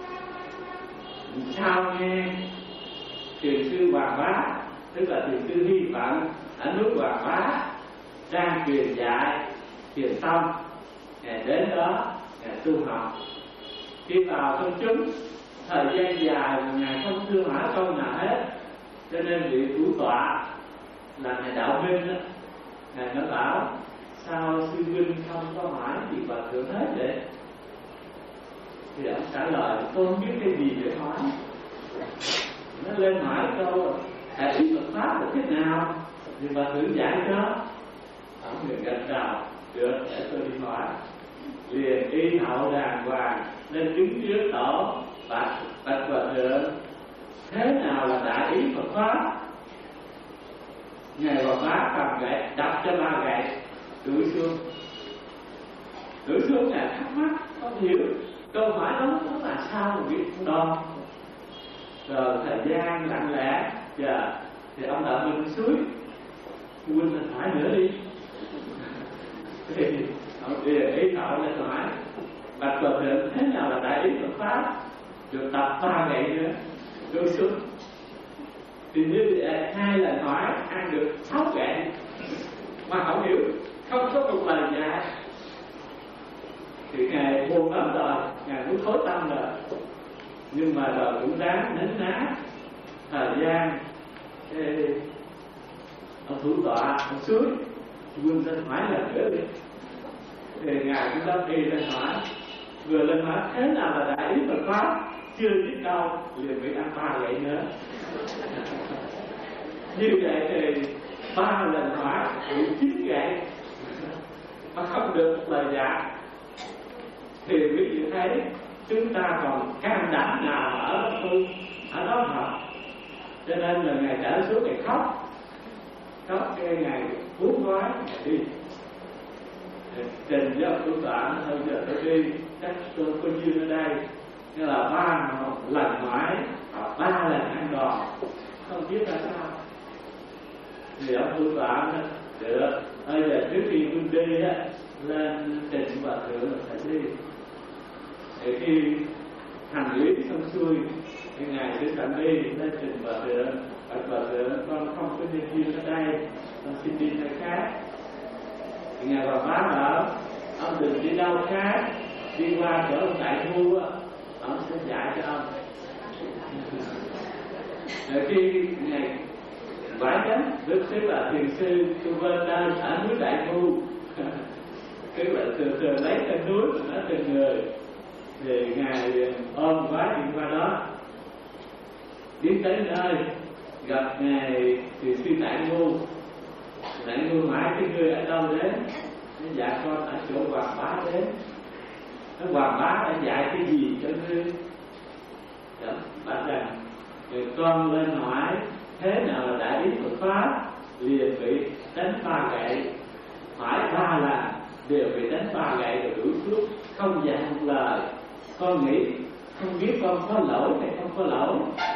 Sao nghe thiền sư Hoàng Bá, tức là thiền sư Hy Phận ở núi Hoàng Bá đang truyền dạy thiền tông, Ngài đến đó Ngài tu học. Khi vào công chúng thời gian dài mà Ngài không thưa hỏi câu nào hết, cho nên vị thủ tọa là Ngài Đạo Minh đó, Ngài nói bảo sao sư huynh không có hỏi gì bà thượng hết vậy? Thì ông trả lời tôi không biết cái gì để hỏi. Nó lên hỏi câu đại ý Phật pháp là thế nào thì bà thượng dạy cho. Ông người gật đầu được, để tôi đi hỏi. Liền y hậu đàng hoàng lên đứng trước tổ bạch bạch hòa thượng thế nào là đại ý Phật pháp? Ngài Hoàng Bá cầm gậy đập cho ba gậy đuổi xuống. Đuổi xuống Ngài thắc mắc không hiểu câu hỏi đó nó là sao mà biết không đo. Rồi thời gian lặng lẽ chờ thì ông Đạo Minh suối huynh mình hỏi nữa đi. Thì ông tiền ý thọ lên hỏi bạch hòa thượng thế nào là đại ý Phật pháp? Được tập ba gậy nữa đuổi xuống. Thì như vậy hai lần hỏi ăn được sáu gậy mà không hiểu, không có một lời dạy. Thì Ngài buồn lắm rồi, Ngài muốn thối tâm rồi. Nhưng mà rồi cũng đáng nín ná. Thời gian ê, ông thủ tọa ông suối huynh lên hỏi lần nữa đi. Thì Ngài cũng đã đi lên hỏi. Vừa lên hỏi thế nào là đại ý Phật pháp? Chưa biết đâu liền bị ăn ba gậy nữa. Như vậy thì ba lần hỏi bị chín gậy mà không được một lời dạy. Thì quý vị thấy chúng ta còn can đảm nào ở đó tu, ở đó học. Cho nên là Ngài trở xuống Ngài khóc. Khóc cái Ngài cuốn gói Ngài đi. Trình với ông thủ tọa thôi giờ tôi đi, chắc tôi có duyên ở đây. Nên là ba lần hỏi, ba lần ăn đòn, không biết là sao. Thì ông thủ tọa nói, được, bây giờ trước khi tôi đi á, lên trình hòa thượng là phải đi. Thì khi hành lý xong xuôi, thì Ngài sẽ sẵn đi lên trình hòa thượng. Bạch hòa thượng, con không có nhân duyên ở đây, con xin đi nơi khác. Thì Ngài Hoàng Bá bảo, ông đừng đi đâu khác, đi qua chỗ ông Đại Thu á, ông sẽ dạy cho ông. Rồi khi Ngài Vải Chánh, Đức Thế là thiền sư tu bên đang ở núi Đại Thu. Cái vậy thường thường lấy trên núi mà nói trên người. Thì Ngài ôm quá đi qua đó. Đến tới nơi gặp Ngài thiền sư Đại Ngu. Đại Ngu hỏi cái người ở đâu đến? Nó dạ con ở chỗ Hoàng Bá đến. Nó Hoàng Bá đã dạy cái gì cho ngươi? Đó, bảo rằng người con lên hỏi thế nào là đại ý Phật pháp? Liền bị đánh ba gậy. Hỏi ba lần đều bị đánh ba gậy rồi đuổi xuống, không dạy một lời. Con nghĩ không biết con có lỗi hay không có lỗi.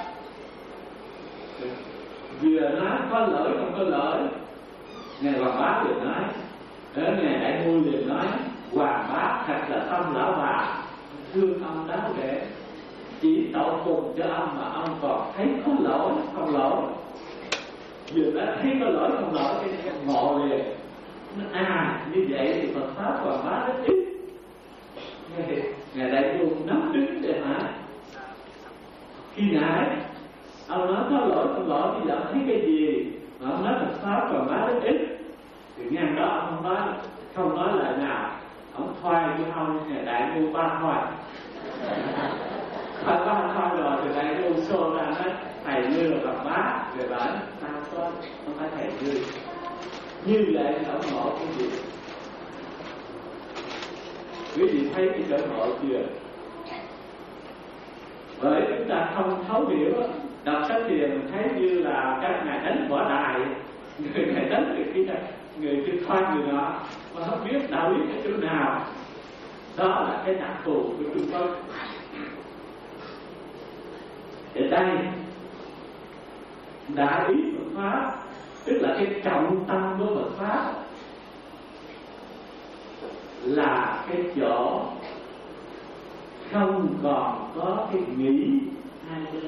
Vừa nói có lỗi không có lỗi, Ngài Hoàng Bá liền nói, ở Ngài Đại Ngu liền nói, Hoàng Bá thật là tâm lão bà, thương ông đáo để. chỉ tậu cùng cho ông mà ông còn thấy có lỗi không lỗi. Vừa đã thấy có lỗi không lỗi cái ngộ liền. À như vậy thì Phật pháp quảng bá rất ít. Ngài Đại Vương nắm đứng để mà khi nãy ông nói có lỗi không lỗi, bây giờ ông thấy cái gì mà ông nói Phật pháp quảng bá rất ít, thì ngang đó ông không nói không nói lời nào. Ông thoại với ông Ngài Đại Vương ba thoại. Phải ba thoại rồi thì Đại Vương xô ra nói thầy như là quảng bá về bản sao có không phải thầy như như vậy thì ông ngộ cái gì? Quý vị thấy cái chỗ ngộ chưa? Bởi chúng ta không thấu hiểu, đọc sách thiền mình thấy như là các ngài đánh võ đài, người này đánh người kia, người kia khoan người nọ mà không biết đạo lý ở chỗ nào. Đó là cái đặc thù của Trung Quốc. Ở đây đại ý Phật pháp tức là cái trọng tâm của Phật pháp là cái chỗ không còn có cái nghĩ hai bên.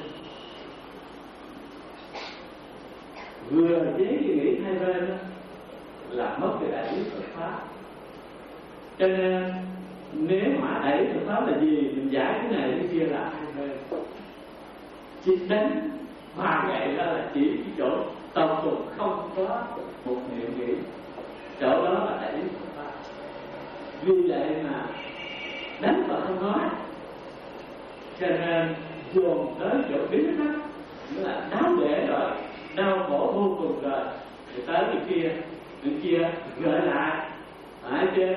Vừa với cái nghĩ hai bên đó, là mất cái đại ý Phật pháp. Cho nên nếu mà đại ý Phật pháp là gì, mình giải cái này cái kia là hai bên. Chỉ đánh ba gậy đó là chỉ cái chỗ tầm cùng không có một niệm nghĩ, chỗ đó là đại ý Phật pháp. Vì vậy mà đánh và không nói, cho nên dồn tới chỗ biến đó, nghĩa là đau để rồi, đau khổ vô cùng rồi, thì tới cái kia, cái kia gợi lại, phải chứ?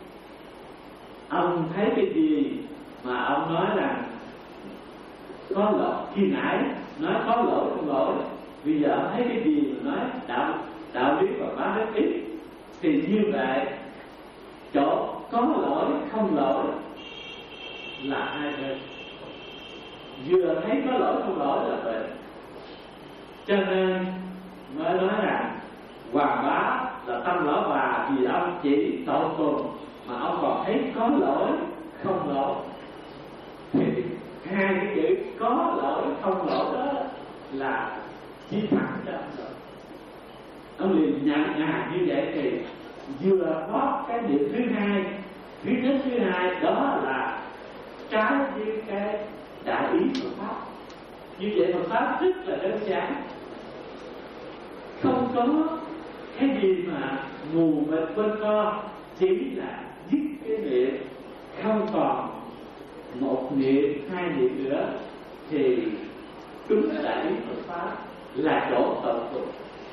Ông thấy cái gì mà ông nói rằng có lỗi, khi nãy nói có lỗi không lỗi, bây giờ thấy cái gì mà nói đạo đạo lý và bá rất ít, thì như vậy chỗ có lỗi không lỗi là hai bên. Vừa thấy có lỗi không lỗi là vậy. Cho nên mới nói rằng Hoàng Bá là tâm lão bà, vì ông chỉ tậu cùng mà ông còn thấy có lỗi không lỗi, thì hai cái chữ có lỗi không lỗi đó là chi thẳng cho ông rồi. Ông liền nhận à như vậy thì vừa có cái điểm thứ hai, thứ nhất thứ hai đó là trái với cái đại ý Phật pháp. Như vậy Phật pháp rất là đơn giản, không có cái gì mà mù mịt quên co, chỉ là dứt cái niệm, không còn một niệm hai niệm nữa, thì đúng là đại ý Phật pháp là chỗ tận cùng.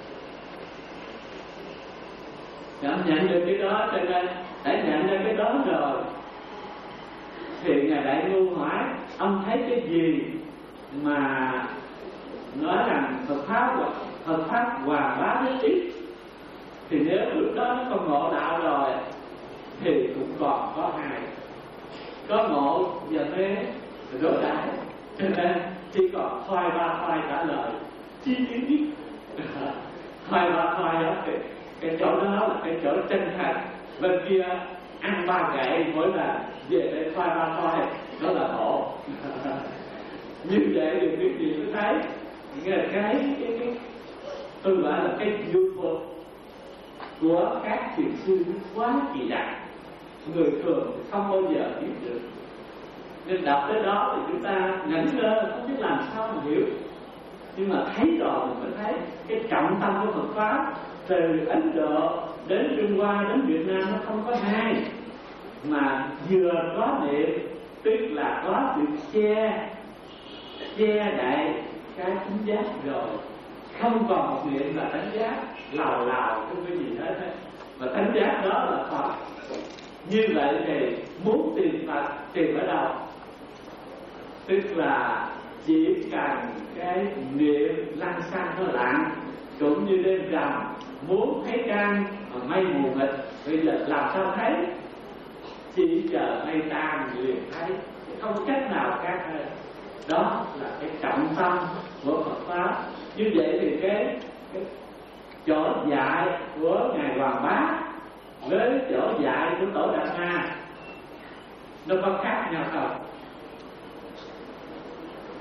Cảm nhận được cái đó, cho nên đã nhận ra cái đó rồi thì Ngài Đại Ngu hỏi ông thấy cái gì mà nói rằng Phật pháp Phật pháp Hoàng Bá rất ít, thì nếu lúc đó nó không ngộ đạo rồi thì cũng còn có hai, có ngộ và mê đối đãi, cho nên chỉ còn khoai ba khoai trả lời chi tiết nhất. Khoai ba khoai đó thì cái chỗ đó là cái chỗ chân thành, bên kia ăn ba gậy mỗi lần về để khoai ba khoai đó là khổ. Như vậy thì quý vị mới thấy cái cái cái, cái tôi gọi là cái du phục của các thiền sư quá kỳ đặc, người thường thì không bao giờ biết được. Nên đọc tới đó thì chúng ta ngẩn ngơ không biết làm sao mà hiểu, nhưng mà thấy rồi mình mới thấy cái trọng tâm của Phật pháp từ Ấn Độ đến Trung Hoa đến Việt Nam nó không có hai, mà vừa có niệm tức là có sự che che đậy cái thính giác rồi, không còn một niệm là thánh giác lào lào không có gì hết, mà thánh giác đó là Phật. Như vậy thì muốn tìm Phật tìm ở đâu? Tức là chỉ cần cái niệm lăng xăng nó lặng, cũng như đêm rằm muốn thấy trăng mà mây mù mịt, bây giờ làm sao thấy? Chỉ chờ mây tan liền thấy, không cách nào khác hơn. Đó là cái trọng tâm của Phật pháp. Như vậy thì cái, cái chỗ dạy của Ngài Hoàng Bá với chỗ dạy của Tổ Đạt Ma nó có khác nhau không?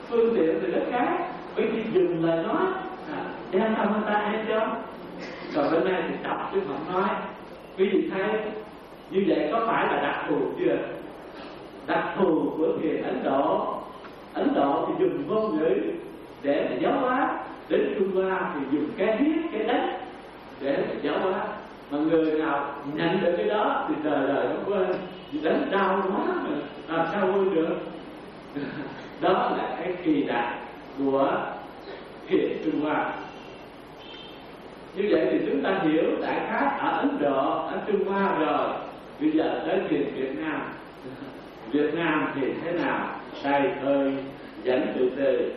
phương tiện từ đất khác, bởi vì dừng lời nói à, giam tâm người ta hay chưa. Rồi bên này thì đọc chứ không nói. Quý vị thấy như vậy có phải là đặc thù chưa? Đặc thù của thiền Ấn Độ. Ấn Độ thì dùng ngôn ngữ để mà giáo hóa, đến Trung Hoa thì dùng cái viết, cái đất để mà giáo hóa. Mà người nào nhận được cái đó thì đời đời nó quên, vì đánh đau quá mà làm sao quên được. Đó là cái kỳ đặc của thiền Trung Hoa. Như vậy thì chúng ta hiểu đại khái ở Ấn Độ, ở Trung Hoa rồi. Bây giờ tới thiền Việt Nam. Việt Nam thì thế nào? Đây hơi dẫn từ từ.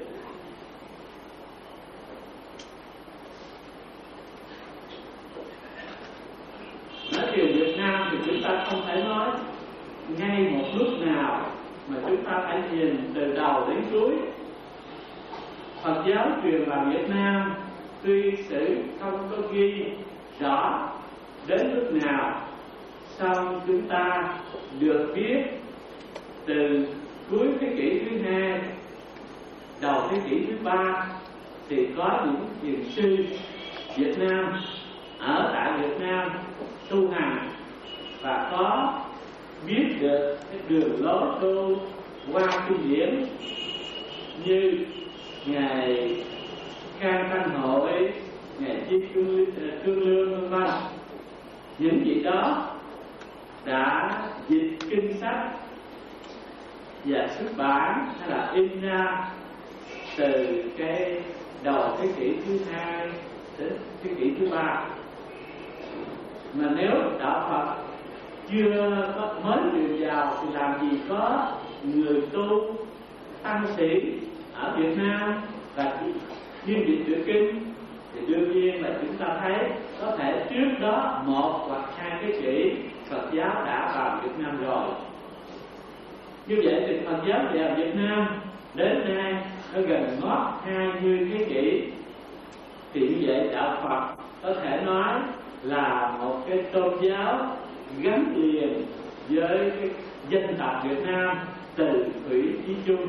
Nói thiền Việt Nam thì chúng ta không thể nói ngay một lúc nào, mà chúng ta phải nhìn từ đầu đến cuối. Phật giáo truyền vào Việt Nam tuy sử không có ghi rõ đến lúc nào, song chúng ta được biết từ cuối thế kỷ thứ hai, đầu thế kỷ thứ ba thì có những thiền sư Việt Nam ở tại Việt Nam tu hành và có biết được cái đường lối tu qua kinh điển như ngài Khang Thanh Hội, ngài Chi Cương, Cương Lương vân vân. Những vị đó đã dịch kinh sách và xuất bản hay là in ra từ cái đầu thế kỷ thứ hai đến thế kỷ thứ ba. Mà nếu đạo Phật chưa có mới điều vào thì làm gì có người tu tăng sĩ ở Việt Nam và chuyên dịch truyện kinh. Thì đương nhiên là chúng ta thấy có thể trước đó một hoặc hai thế kỷ Phật giáo đã vào Việt Nam rồi. Như vậy thì Phật giáo vào Việt Nam đến nay nó gần ngót hai mươi thế kỷ. Thì như vậy đạo Phật có thể nói là một cái tôn giáo gắn liền với cái dân tộc Việt Nam từ thủy chí chung.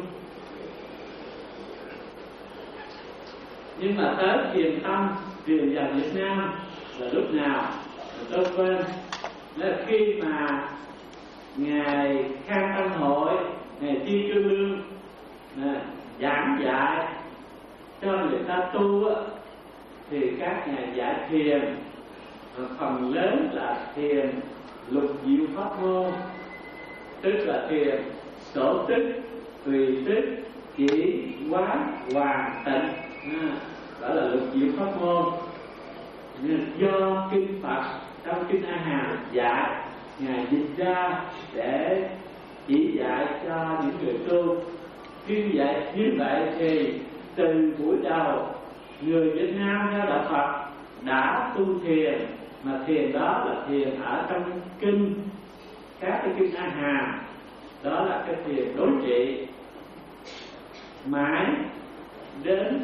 Nhưng mà tới thiền tâm truyền vào Việt Nam là lúc nào tôi quên. Đó là khi mà ngài Khang Thanh Hội, ngài Chi Cương Lương à, giảng dạy cho người ta tu á, thì các nhà dạy thiền phần lớn là thiền lục diệu pháp môn, tức là thiền sở tích, tùy tích, chỉ quán, hoàn tịnh, à, đó là lục diệu pháp môn. Do kinh Phật trong kinh A Hàm dạy, ngài dịch ra để chỉ dạy cho những người tu. Khi vậy như vậy thì từ buổi đầu người Việt Nam theo đạo Phật đã tu thiền, mà thiền đó là thiền ở trong kinh, các cái kinh A Hàm, đó là cái thiền đối trị. Mãi đến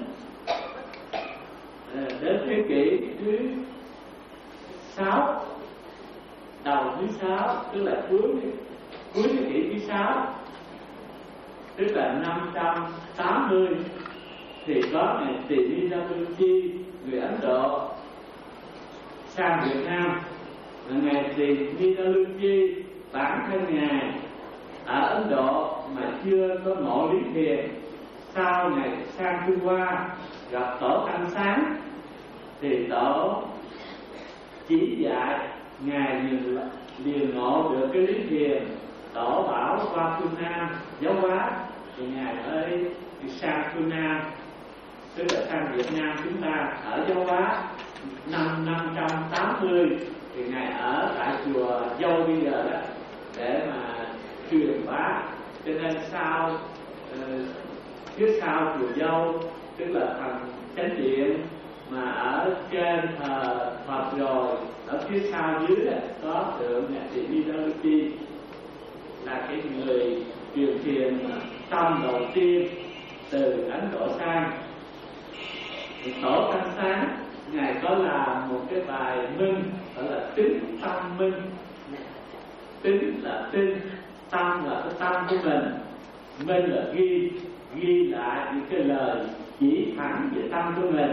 đến thế kỷ thứ sáu, đầu thứ sáu, tức là cuối cuối thế kỷ thứ sáu, tức là năm trăm tám mươi, thì có ngài Tỳ Ni Đa Lương Chi, người Ấn Độ sang Việt Nam. Ngài Tỳ Ni Đa Lương Chi bản thân ngài ở Ấn Độ mà chưa có ngộ lý thiền, sau ngài sang Trung Hoa gặp tổ Tăng Sáng thì tổ chỉ dạy ngài liền, liền ngộ được cái lý thiền. Tổ bảo qua phương Nam giáo hóa thì ngài mới sang phương Nam, tức là sang Việt Nam chúng ta ở giáo hóa. Năm năm trăm tám mươi thì ngài ở tại chùa Dâu bây giờ đó để mà truyền bá. Cho nên sau uh, phía sau chùa Dâu, tức là thành chánh điện mà ở trên thờ Phật rồi, ở phía sau dưới là có tượng ngài Tỳ Ni Đa Lương Chi, là cái người truyền thiền tâm đầu tiên từ Ấn Độ sang. Tổ Tăng Sáng ngài có làm một cái bài minh gọi là tính tâm minh. Tính là tin, tâm là cái tâm của mình, minh là ghi ghi lại những cái lời chỉ thẳng về tâm của mình.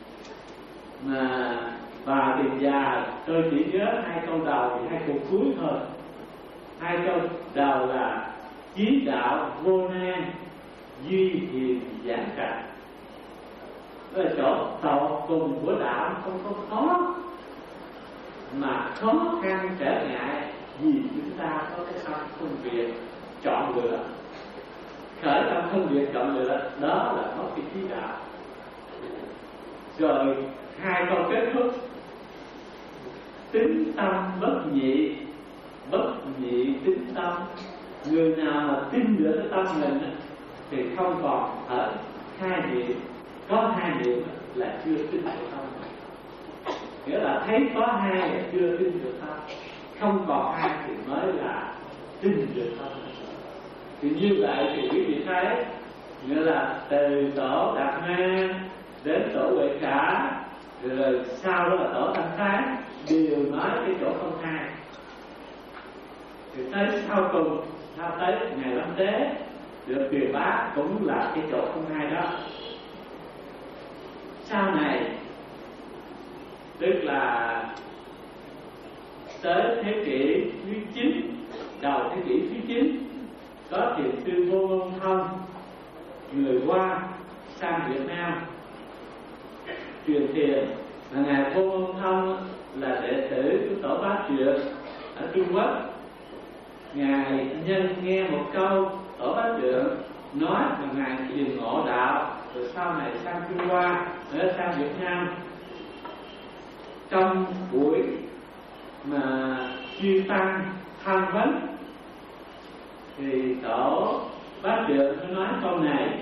Mà bà tiền già tôi chỉ nhớ hai câu đầu thì hai câu cuối thôi. Hai câu đầu là chí đạo vô nan, duy hiền giảng trạch. Đó là chỗ tột cùng của đạo, không có khó mà khó khăn trở ngại vì chúng ta có cái tâm phân biệt chọn lựa. Khởi tâm phân biệt chọn lựa đó là mất cái chí đạo. Rồi hai câu kết thúc: tính tâm bất nhị, bất nhị tính tâm. Người nào mà tin được cái tâm mình thì không còn ở hai niệm. Có hai niệm là chưa tin được tâm. Nghĩa là thấy có hai là chưa tin được tâm, không còn hai thì mới là tin được tâm. Thì như vậy thì quý vị thấy, nghĩa là từ tổ Đạt Ma đến tổ Huệ Khả, rồi sau đó là tổ Thanh Khái đều nói cái chỗ không hai. Thì tới sau cùng, sau tới ngày Lâm Tế được truyền bá cũng là cái chỗ không hai đó. Sau này tức là tới thế kỷ thứ chín, đầu thế kỷ thứ chín, có thiền sư Vô Ngôn Thông người Hoa sang Việt Nam truyền thiền. Là ngài Vô Ngôn Thông là đệ tử của tổ Bá Trượt ở Trung Quốc. Ngài nhân nghe một câu tổ Bá Trượt nói là ngài truyền ngộ đạo, rồi sau này sang Trung Hoa, ở sang Việt Nam. Trong buổi mà chuyên tăng tham vấn thì tổ Bá Trượt nó nói câu này: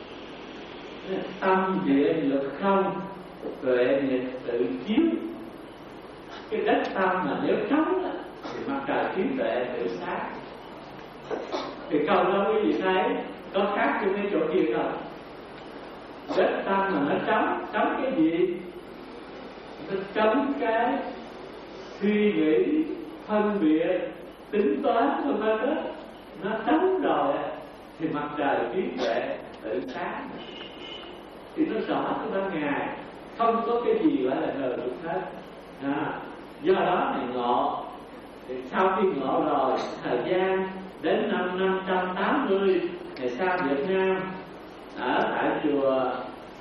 tâm địa lực không, tuệ nghiệp tự chiếu. Cái đất tâm mà nếu trống thì mặt trời chiếu tuệ tự sáng. Thì câu đó quý vị thấy có khác với mấy chỗ kia không? Đất tâm mà nó trống, trống cái gì? Nó trống cái suy nghĩ, phân biệt, tính toán vân vân đó. Nó trống rồi thì mặt trời trí tuệ tự sáng. Thì nó rõ cái ban ngày, không có cái gì gọi là ngờ được hết. À, do đó này ngộ. Thì sau khi ngộ rồi, thời gian đến năm năm trăm tám mươi ngày sau Việt Nam, ở tại chùa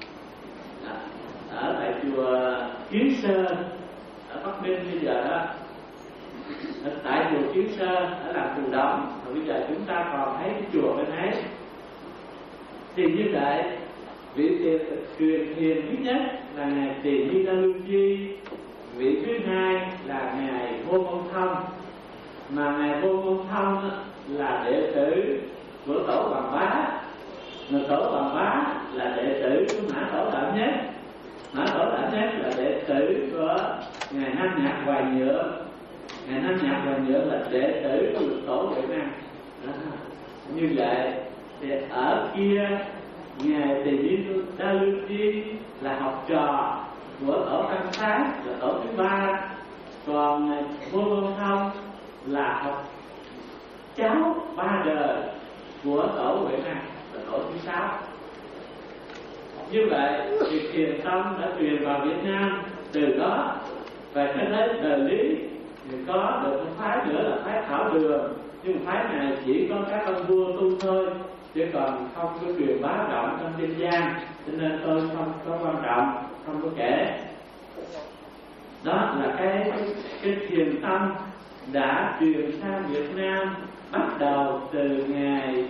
ở tại chùa Kiến Sơn ở Bắc Ninh bây giờ đó, ở tại chùa Kiến Sơn ở làng Phù Đống, và bây giờ chúng ta còn thấy cái chùa bên ấy. Thì như vậy, vị truyền thiền thứ nhất là ngài Tỳ Ni Đa Lưu Chi, vị thứ hai là ngài Vô Ngôn Thông. Mà ngài Vô Ngôn Thông là đệ tử của tổ Hoàng Bá, mà tổ Hoàng Bá là đệ tử của Mã Tổ Đạo Nhất. Mã Tổ Đạo Nhất là đệ tử của ngài Nam Nhạc Hoài Nhượng. Ngài Nam Nhạc Hoài Nhượng là đệ tử của Lục Tổ Huệ Năng. Như vậy thì ở kia ngài Tỳ Ni Đa Lưu Chi là học trò của tổ Thanh Khái, là tổ thứ ba. Còn ngài Vô Ngôn Thông là học cháu ba đời của tổ Huệ Năng, là tổ thứ sáu. Như vậy thì thiền tông đã truyền vào Việt Nam từ đó, và cho đến đời Lý thì có được một phái nữa là phái Thảo Đường. Nhưng phái này chỉ có các ông vua tu thôi, chứ còn không có truyền bá rộng trong dân gian, cho nên tôi không có quan trọng, không có kể. Đó là cái cái, cái thiền tông đã truyền sang Việt Nam bắt đầu từ ngày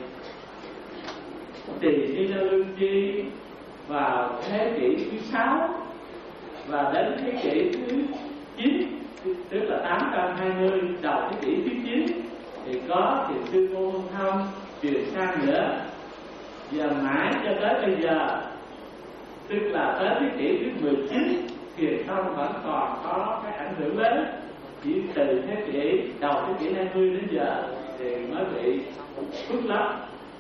Tỳ Ni Đa Lưu Chi vào thế kỷ thứ sáu, và đến thế kỷ thứ chín, tức là tám trăm hai mươi, đầu thế kỷ thứ chín thì có thiền sư Vô Ngôn Thông truyền sang nữa. Và mãi cho tới bây giờ, tức là tới thế kỷ thứ mười chín, thiền tông vẫn còn có cái ảnh hưởng lớn. Chỉ từ thế kỷ đầu thế kỷ hai mươi đến giờ thì mới bị khuất lấp.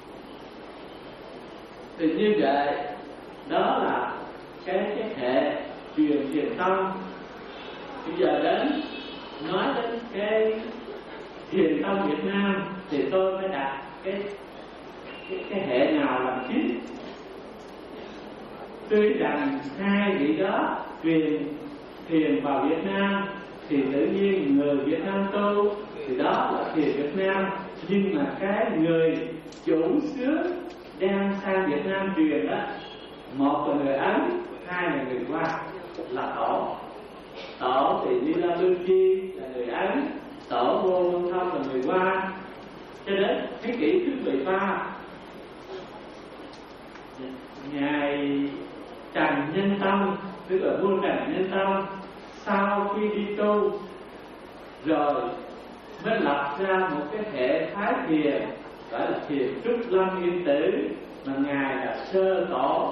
Thì như vậy đó là cái cái hệ truyền thiền tông. Bây giờ đến nói đến cái thiền tông Việt Nam thì tôi mới đặt cái cái, cái hệ nào làm chính. Tuy rằng hai vị đó truyền thiền vào Việt Nam thì tự nhiên người Việt Nam tu thì đó là thiền Việt Nam, nhưng mà cái người chủ xứ đem sang Việt Nam truyền đó, một là người Ấn, hai là người Hoa, là tổ. Tổ thì Di La Lưu Chi là người Ấn, tổ Vô Ngôn Thông là người Hoa. Cho đến thế kỷ thứ mười ba, ngài Trần Nhân Tông, tức là vua Trần Nhân Tông, sau khi đi tu rồi mới lập ra một cái hệ phái thiền gọi là thiền Trúc Lâm Yên Tử, mà ngài là sơ tổ.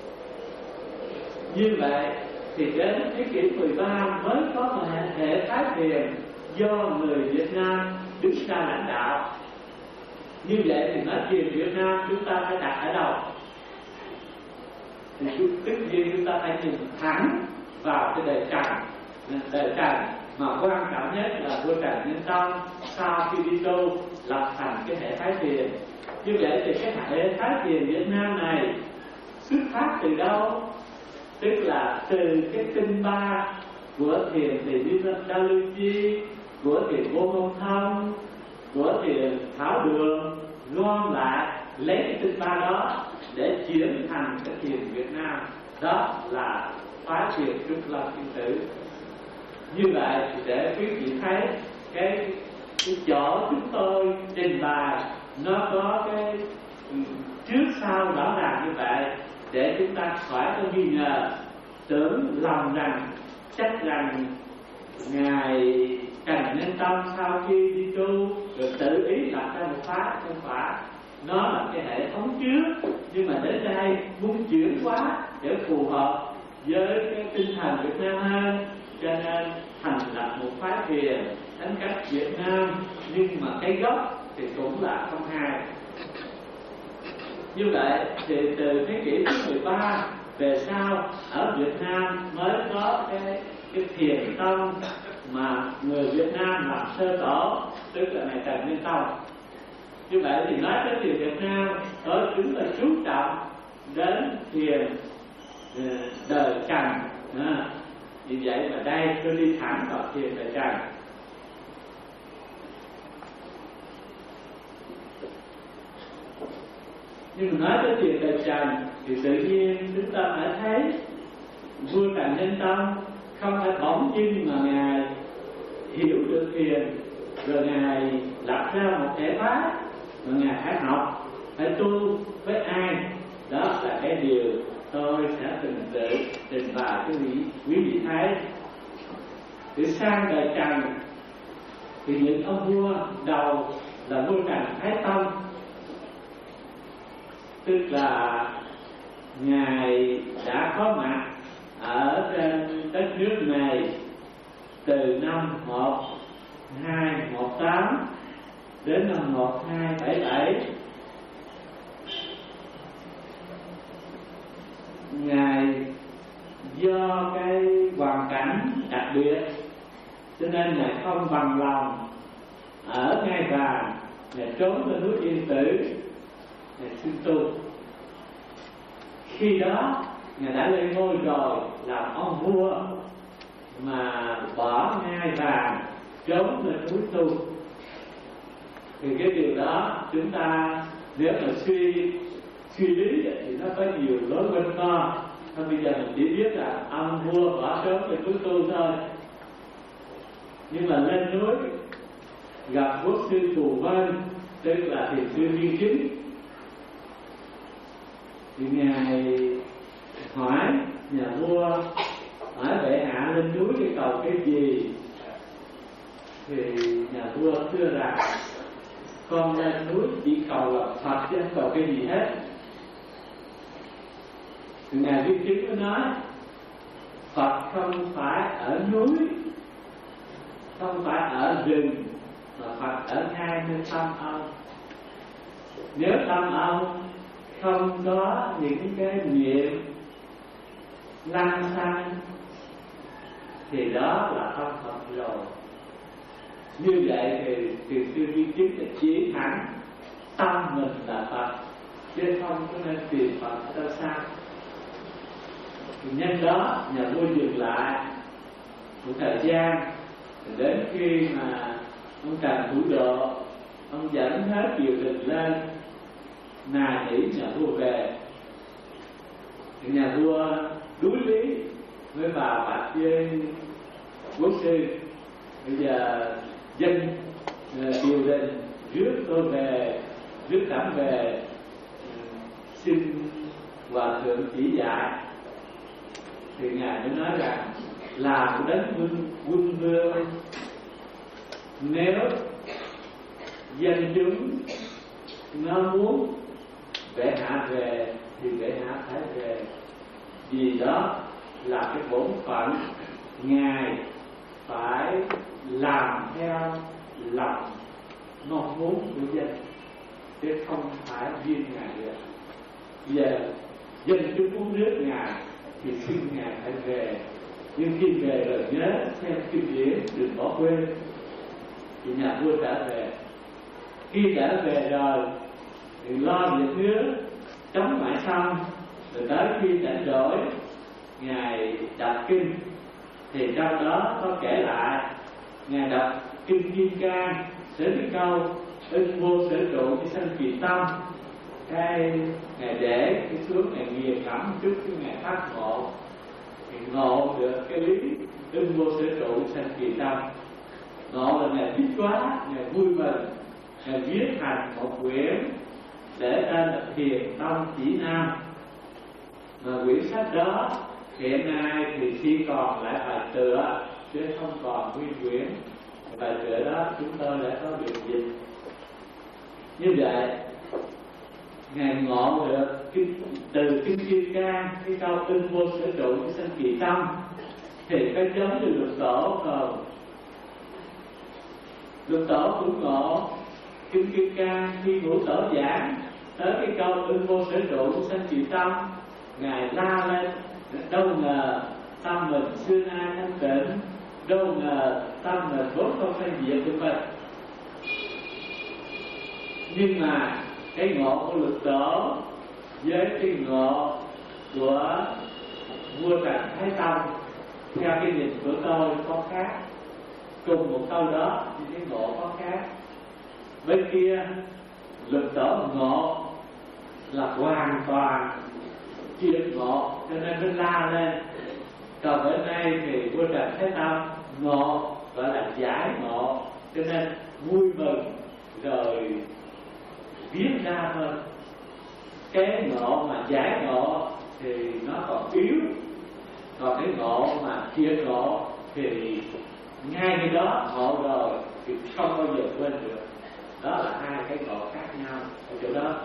Như vậy thì đến thế kỷ mười ba mới có một hệ phái thiền do người Việt Nam đứng ra lãnh đạo. Như vậy thì nói thiền Việt Nam chúng ta phải đặt ở đâu? Thì tất nhiên chúng ta phải nhìn thẳng vào cái đời Trần. Đời Trần mà quan trọng nhất là vua Trần Nhân Tông sau khi đi tu lập thành cái hệ phái thiền. Như vậy thì cái hệ phái thiền Việt Nam này xuất phát từ đâu? Tức là từ cái tinh ba của thiền thì Di La Lưu Chi, của thiền Vô Ngôn Thông, của thiền Thảo Đường, gom lại lấy cái tinh ba đó để chuyển thành cái thiền Việt Nam. Đó là phái thiền Trúc Lâm Yên Tử. Như vậy thì để quý vị thấy cái, cái chỗ chúng tôi trình bày nó có cái trước sau rõ ràng như vậy, để chúng ta khỏi có nghi ngờ tưởng lầm rằng chắc rằng ngài Trần Nhân Tông sau khi đi tu rồi tự ý lập ra một phái. Không phải, nó là cái hệ thống trước, nhưng mà đến đây muốn chuyển hóa để phù hợp với cái tinh thần Việt Nam hơn, cho nên thành lập một phái thiền đánh cách Việt Nam, nhưng mà cái gốc thì cũng là không hai. Như vậy thì từ thế kỷ thứ mười ba về sau ở Việt Nam mới có cái cái thiền tông mà người Việt Nam làm sơ tổ, tức là ngài Trần Nhân Tông. Như vậy thì nói tới thiền Việt Nam đó chính là chú trọng đến thiền đời Trần. À, vì vậy mà đây tôi đi thẳng vào thiền đời Trần. Nhưng mà nói tới thiền đời Trần thì tự nhiên chúng ta phải thấy vua Trần Nhân Tông không phải bỗng dưng mà ngài hiểu được thiền rồi ngài lập ra một thể phái, mà ngài phải học, phải tu với ai. Đó là cái điều tôi sẽ từng tự trình bày cho quý, quý vị thấy. Từ sang đời Trần thì những ông vua đầu là vua Trần Thái Tông, tức là ngài đã có mặt ở trên đất nước này từ năm một hai một tám đến năm một hai bảy bảy. Ngài do cái hoàn cảnh đặc biệt cho nên ngài không bằng lòng ở ngai vàng, ngài trốn lên núi Yên Tử, ngài sinh tu. Khi đó ngài đã lên ngôi rồi, làm ông vua mà bỏ ngai vàng trốn lên núi tu. Thì cái điều đó chúng ta nếu mà suy suy lý thì nó có nhiều lối quanh co. Thôi bây giờ mình chỉ biết là ông vua bỏ trốn lên núi tu thôi. Nhưng mà lên núi gặp quốc sư Phù Vân, tức là thiền sư Viên Chính, thì ngài hỏi nhà vua, hỏi bệ hạ lên núi để cầu cái gì. Thì nhà vua thưa rằng con lên núi chỉ cầu là Phật chứ không cầu cái gì hết. Thì ngài Viên Chính mới nói Phật không phải ở núi, không phải ở rừng, mà Phật ở ngay nơi tâm ông. Nếu tâm ông không có những cái niệm lăng xăng thì đó là không Phật rồi. Như vậy thì thiền sư Viên Chính là chỉ thẳng tâm mình là Phật, chứ không có nên tìm Phật ở xa. Nhân đó nhà vua dừng lại một thời gian, đến khi mà ông Trần Thủ Độ ông dẫn hết triều đình lên nài nỉ nhà vua về. Thì nhà vua đuối lý mới vào bạch với quốc sư: bây giờ dân triều đình rước tôi về, rước trẫm về, xin hòa thượng chỉ dạy. Thì ngài mới nói rằng là một đấng quân quân vương, nếu dân chúng nó muốn bệ hạ về thì bệ hạ phải về, vì đó là cái bổn phận ngài phải làm theo lòng mong muốn của dân, chứ không phải riêng ngài được. Giờ dân chúng muốn nước ngài thì xin ngài phải về, nhưng khi về rồi nhớ xem kinh điển, đừng bỏ quên. Thì nhà vua trở về. Khi trở về rồi thì lo việc nước chống ngoại xâm, rồi tới khi rảnh rỗi ngài đọc kinh. Thì trong đó có kể lại ngài đọc kinh Kim Cang đến cái câu ưng vô sở trụ cái sanh kỳ tâm, cái ngài để cái xuống ngài nghiền ngẫm chút cái ngài phát ngộ, thì ngộ được cái lý ưng vô sở trụ sanh kỳ tâm. Ngộ là ngài thích quá, ngài vui mừng, ngài viết thành một quyển để tên là Thiền Tông Chỉ Nam. Mà quyển sách đó hiện nay thì chỉ còn lại bài tựa chứ không còn nguyên quyển. Bài tựa đó chúng tôi đã có được dịch. Như vậy ngài ngộ được kinh, từ kinh Kim Cang cái câu ưng vô sở trụ cái sanh kỳ tâm, thì cái giống như Lục Tổ không? Lục Tổ cũng ngộ kinh Kim Cang khi Ngũ Tổ giảng tới cái câu ưng vô sở trụ cái sanh kỳ tâm, ngài la lên: đâu ngờ tâm mình xưa nay thanh tịnh, đâu ngờ tâm mình vốn không sanh diệt được mình. Nhưng mà cái ngộ của Lục Tổ với cái ngộ của vua Trần Thái Tông theo cái nhìn của tôi có khác. Cùng một câu đó thì cái ngộ có khác. Bên kia Lục Tổ ngộ là hoàn toàn triệt ngộ, cho nên mới la lên. Còn bữa nay thì vua Trần Thái Tông ngộ gọi là giải ngộ, cho nên vui mừng rồi viết ra thôi. Cái ngộ mà giải ngộ thì nó còn yếu, còn cái ngộ mà triệt ngộ thì ngay khi đó ngộ rồi thì không bao giờ quên được. Đó là hai cái ngộ khác nhau ở chỗ đó.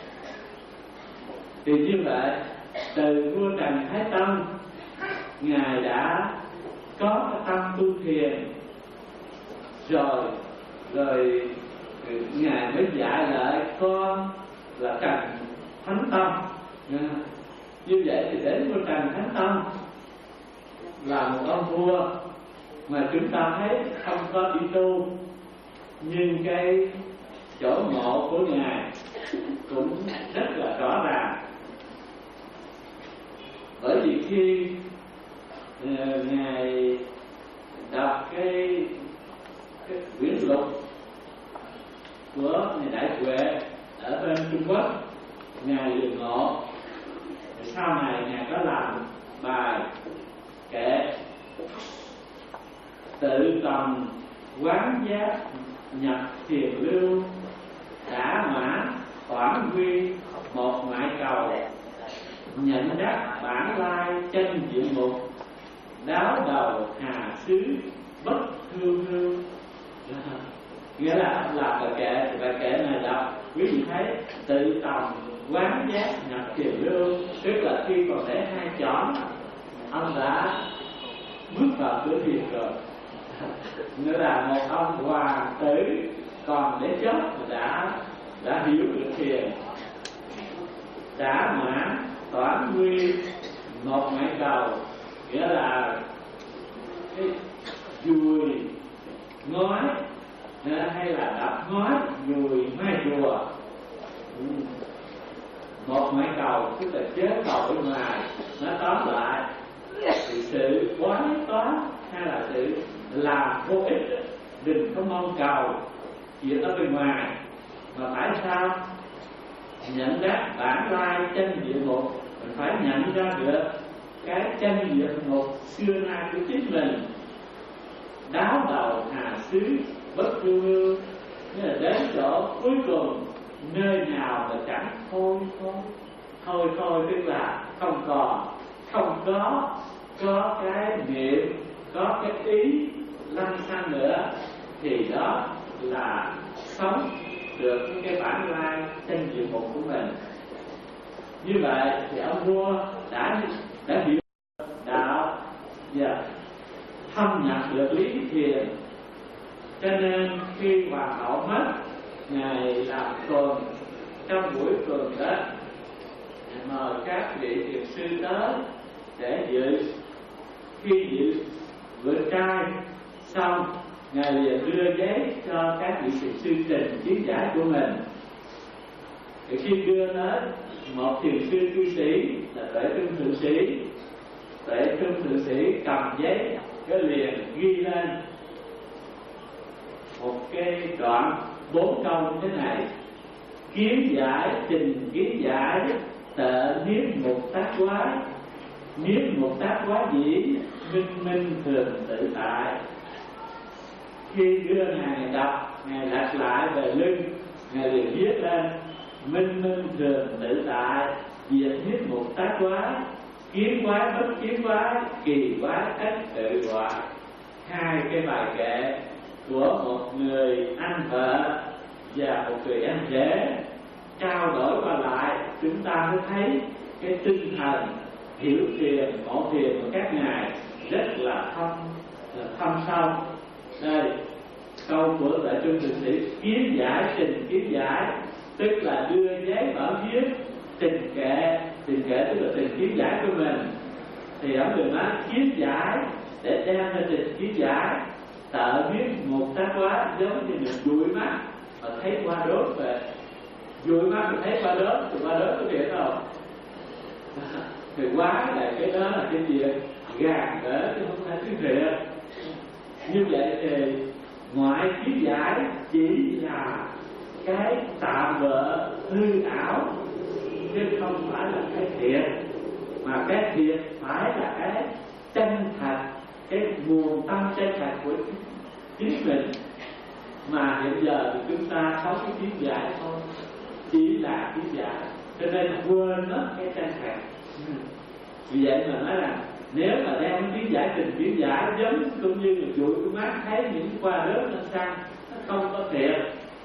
Thì như vậy từ vua Trần Thái Tông, ngài đã có cái tâm tu thiền rồi rồi ngài mới dạy lại con là Trần Thánh Tông. Như vậy thì đến vua Trần Thánh Tông là một ông vua mà chúng ta thấy không có đi tu, nhưng cái chỗ ngộ của ngài cũng rất là rõ ràng. Bởi vì khi uh, ngài đọc cái, cái quyển lục của ngài Đại Huệ ở bên Trung Quốc, ngài liền ngộ. Sau này ngài có làm bài kệ tự tầm quán giác nhập thiền lưu, đã mã toản quy một ngoại cầu, nhận đắc bản lai chân diện mục, đáo đầu hà xứ bất hư hư. Nghĩa là làm bài kệ, thì bài kệ này đọc quý vị thấy tự tầm quán giác nhập thiền lưu, tức là khi còn để hai chón ông đã bước vào cửa thiền rồi. Nghĩa là một ông hoàng tử còn để chót mà đã đã hiểu được thiền. Đã mã toán quy một ngoại cầu, nghĩa là cái dùi ngói hay là đập ngói dùi mai chùa. một ngoại cầu tức là chế cầu bên ngoài. Nó tóm lại thì sự quái toán hay là sự làm vô ích, đừng có mong cầu chuyện ở bên ngoài, mà phải sao nhận ra bản lai chân diện mục. Mình phải nhận ra được cái chân diện mục xưa nay của chính mình, đáo đầu hà xứ bất lưu lưu, nghĩa là đến chỗ cuối cùng nơi nào mà chẳng thôi thôi thôi thôi, tức là không còn, không có có cái niệm, có cái ý lăng xăng nữa, thì đó là sống được cái bản lai chân diện mục của mình. Như vậy thì ông vua đã đã hiểu đạo và thâm nhập được lý thiền, cho nên khi hoàng hậu mất, ngài làm tuần, trong buổi tuần đó mời các vị thiền sư tới để dự. Khi dự bữa trai xong, ngài liền đưa giấy cho các vị thiền sư trình kiến giải của mình. Thì khi đưa tới, một thiền sư cư sĩ là Tuệ Trung Thượng Sĩ, Tuệ Trung Thượng Sĩ cầm giấy cái liền ghi lên một cái đoạn bốn câu như thế này: kiến giải trình kiến giải, tệ niết một tác quái, niết một tác quái dĩ, minh minh thường tự tại. Khi đưa ngài đọc, ngài đặt lại về lưng, ngài liền viết lên: minh minh thường tự tại, diệt niết một tác quái, kiến quái bất kiến quái, kỳ quái cách tự hoại. Hai cái bài kệ của một người anh vợ và một người anh rể trao đổi qua lại, chúng ta mới thấy cái tinh thần hiểu thiền, ngộ thiền của các ngài rất là thâm, là thâm sâu. Đây câu của Tuệ Trung Thượng Sĩ: kiến giải trình kiến giải, tức là đưa giấy mở viết trình kệ, trình kệ tức là trình kiến giải của mình. Thì ông đừng nói kiến giải để đem ra trình kiến giải, tự biết một tác quái, giống như mình dụi mắt mà thấy qua đốt về, dụi mắt mà thấy qua đốt thì qua đốt có thiệt không? Thì quá là cái đó là cái việc gạt gỡ chứ không phải cái thiệt. Như vậy thì ngoại kiến giải chỉ là cái tạm bợ hư ảo, chứ không phải là cái thiệt. Mà cái thiệt phải là cái chân thật, cái nguồn tâm chân thật của chính mình. Mà hiện giờ thì chúng ta không có kiến giải thôi, chỉ là kiến giải, cho nên quên mất cái chân thật. Vì vậy mà nói là nếu mà đem kiến giải trình kiến giải giống cũng như là dụi cái mắt thấy những qua rớt nó xăng, nó không có thiệt.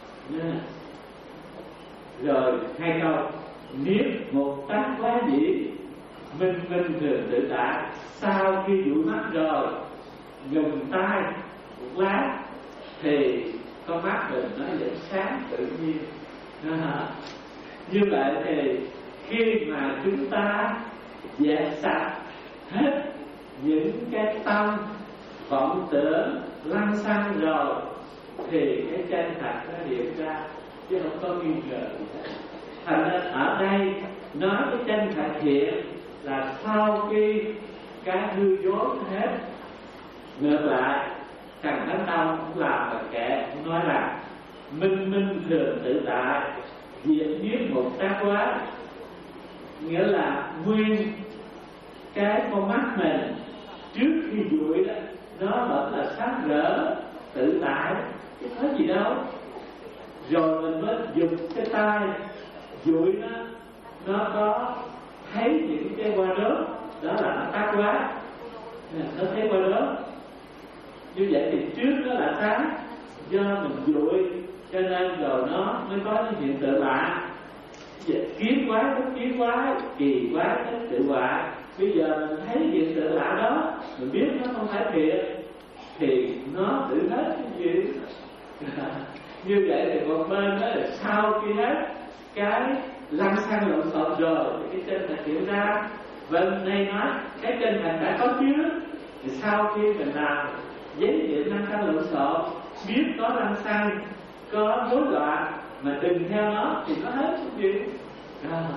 Rồi hai câu: niết một tác quá dĩ, minh minh thường tự tại. Sau khi dụi mắt rồi, ngừng tay một lát thì con mắt mình nó vẫn sáng tự nhiên. À, như vậy thì khi mà chúng ta dẹp sạch hết những cái tâm vọng tưởng lăng xăng rồi, thì cái chân thật nó hiện ra, chứ không có nghi ngờ gì hết. Thành ra ở đây nói cái chân thật hiện là sau khi cái hư dối hết. Ngược lại, Trần Thánh Tông cũng làm bài kệ cũng nói là minh minh thường tự tại, diệt giết một tác quái, nghĩa là nguyên cái con mắt mình trước khi dụi đó nó vẫn là sáng rỡ tự tại chứ có gì đâu. Rồi mình mới dùng cái tay dụi nó, nó có thấy những cái qua rớt, đó là nó tác quá, nó thấy qua rớt. Như vậy thì trước đó là sáng, do mình dụi cho nên rồi nó mới có những hiện tượng lạ. Kiến quái bất kiến quái, kỳ quái bất tự hoại. Bây giờ mình thấy hiện tượng lạ đó, mình biết nó không phải thiệt, thì nó tự hết cái chuyện. Như vậy thì một bên đó là sau khi hết cái lăng xăng lộn xộn rồi thì cái chân thật hiện ra. Bên đây nói cái chân thật đã có trước, thì sau khi mình làm giấy điện lăng xăng lộn xộn, biết có lăng xăng, có rối loạn mà đừng theo nó thì nó hết cái chuyện. À,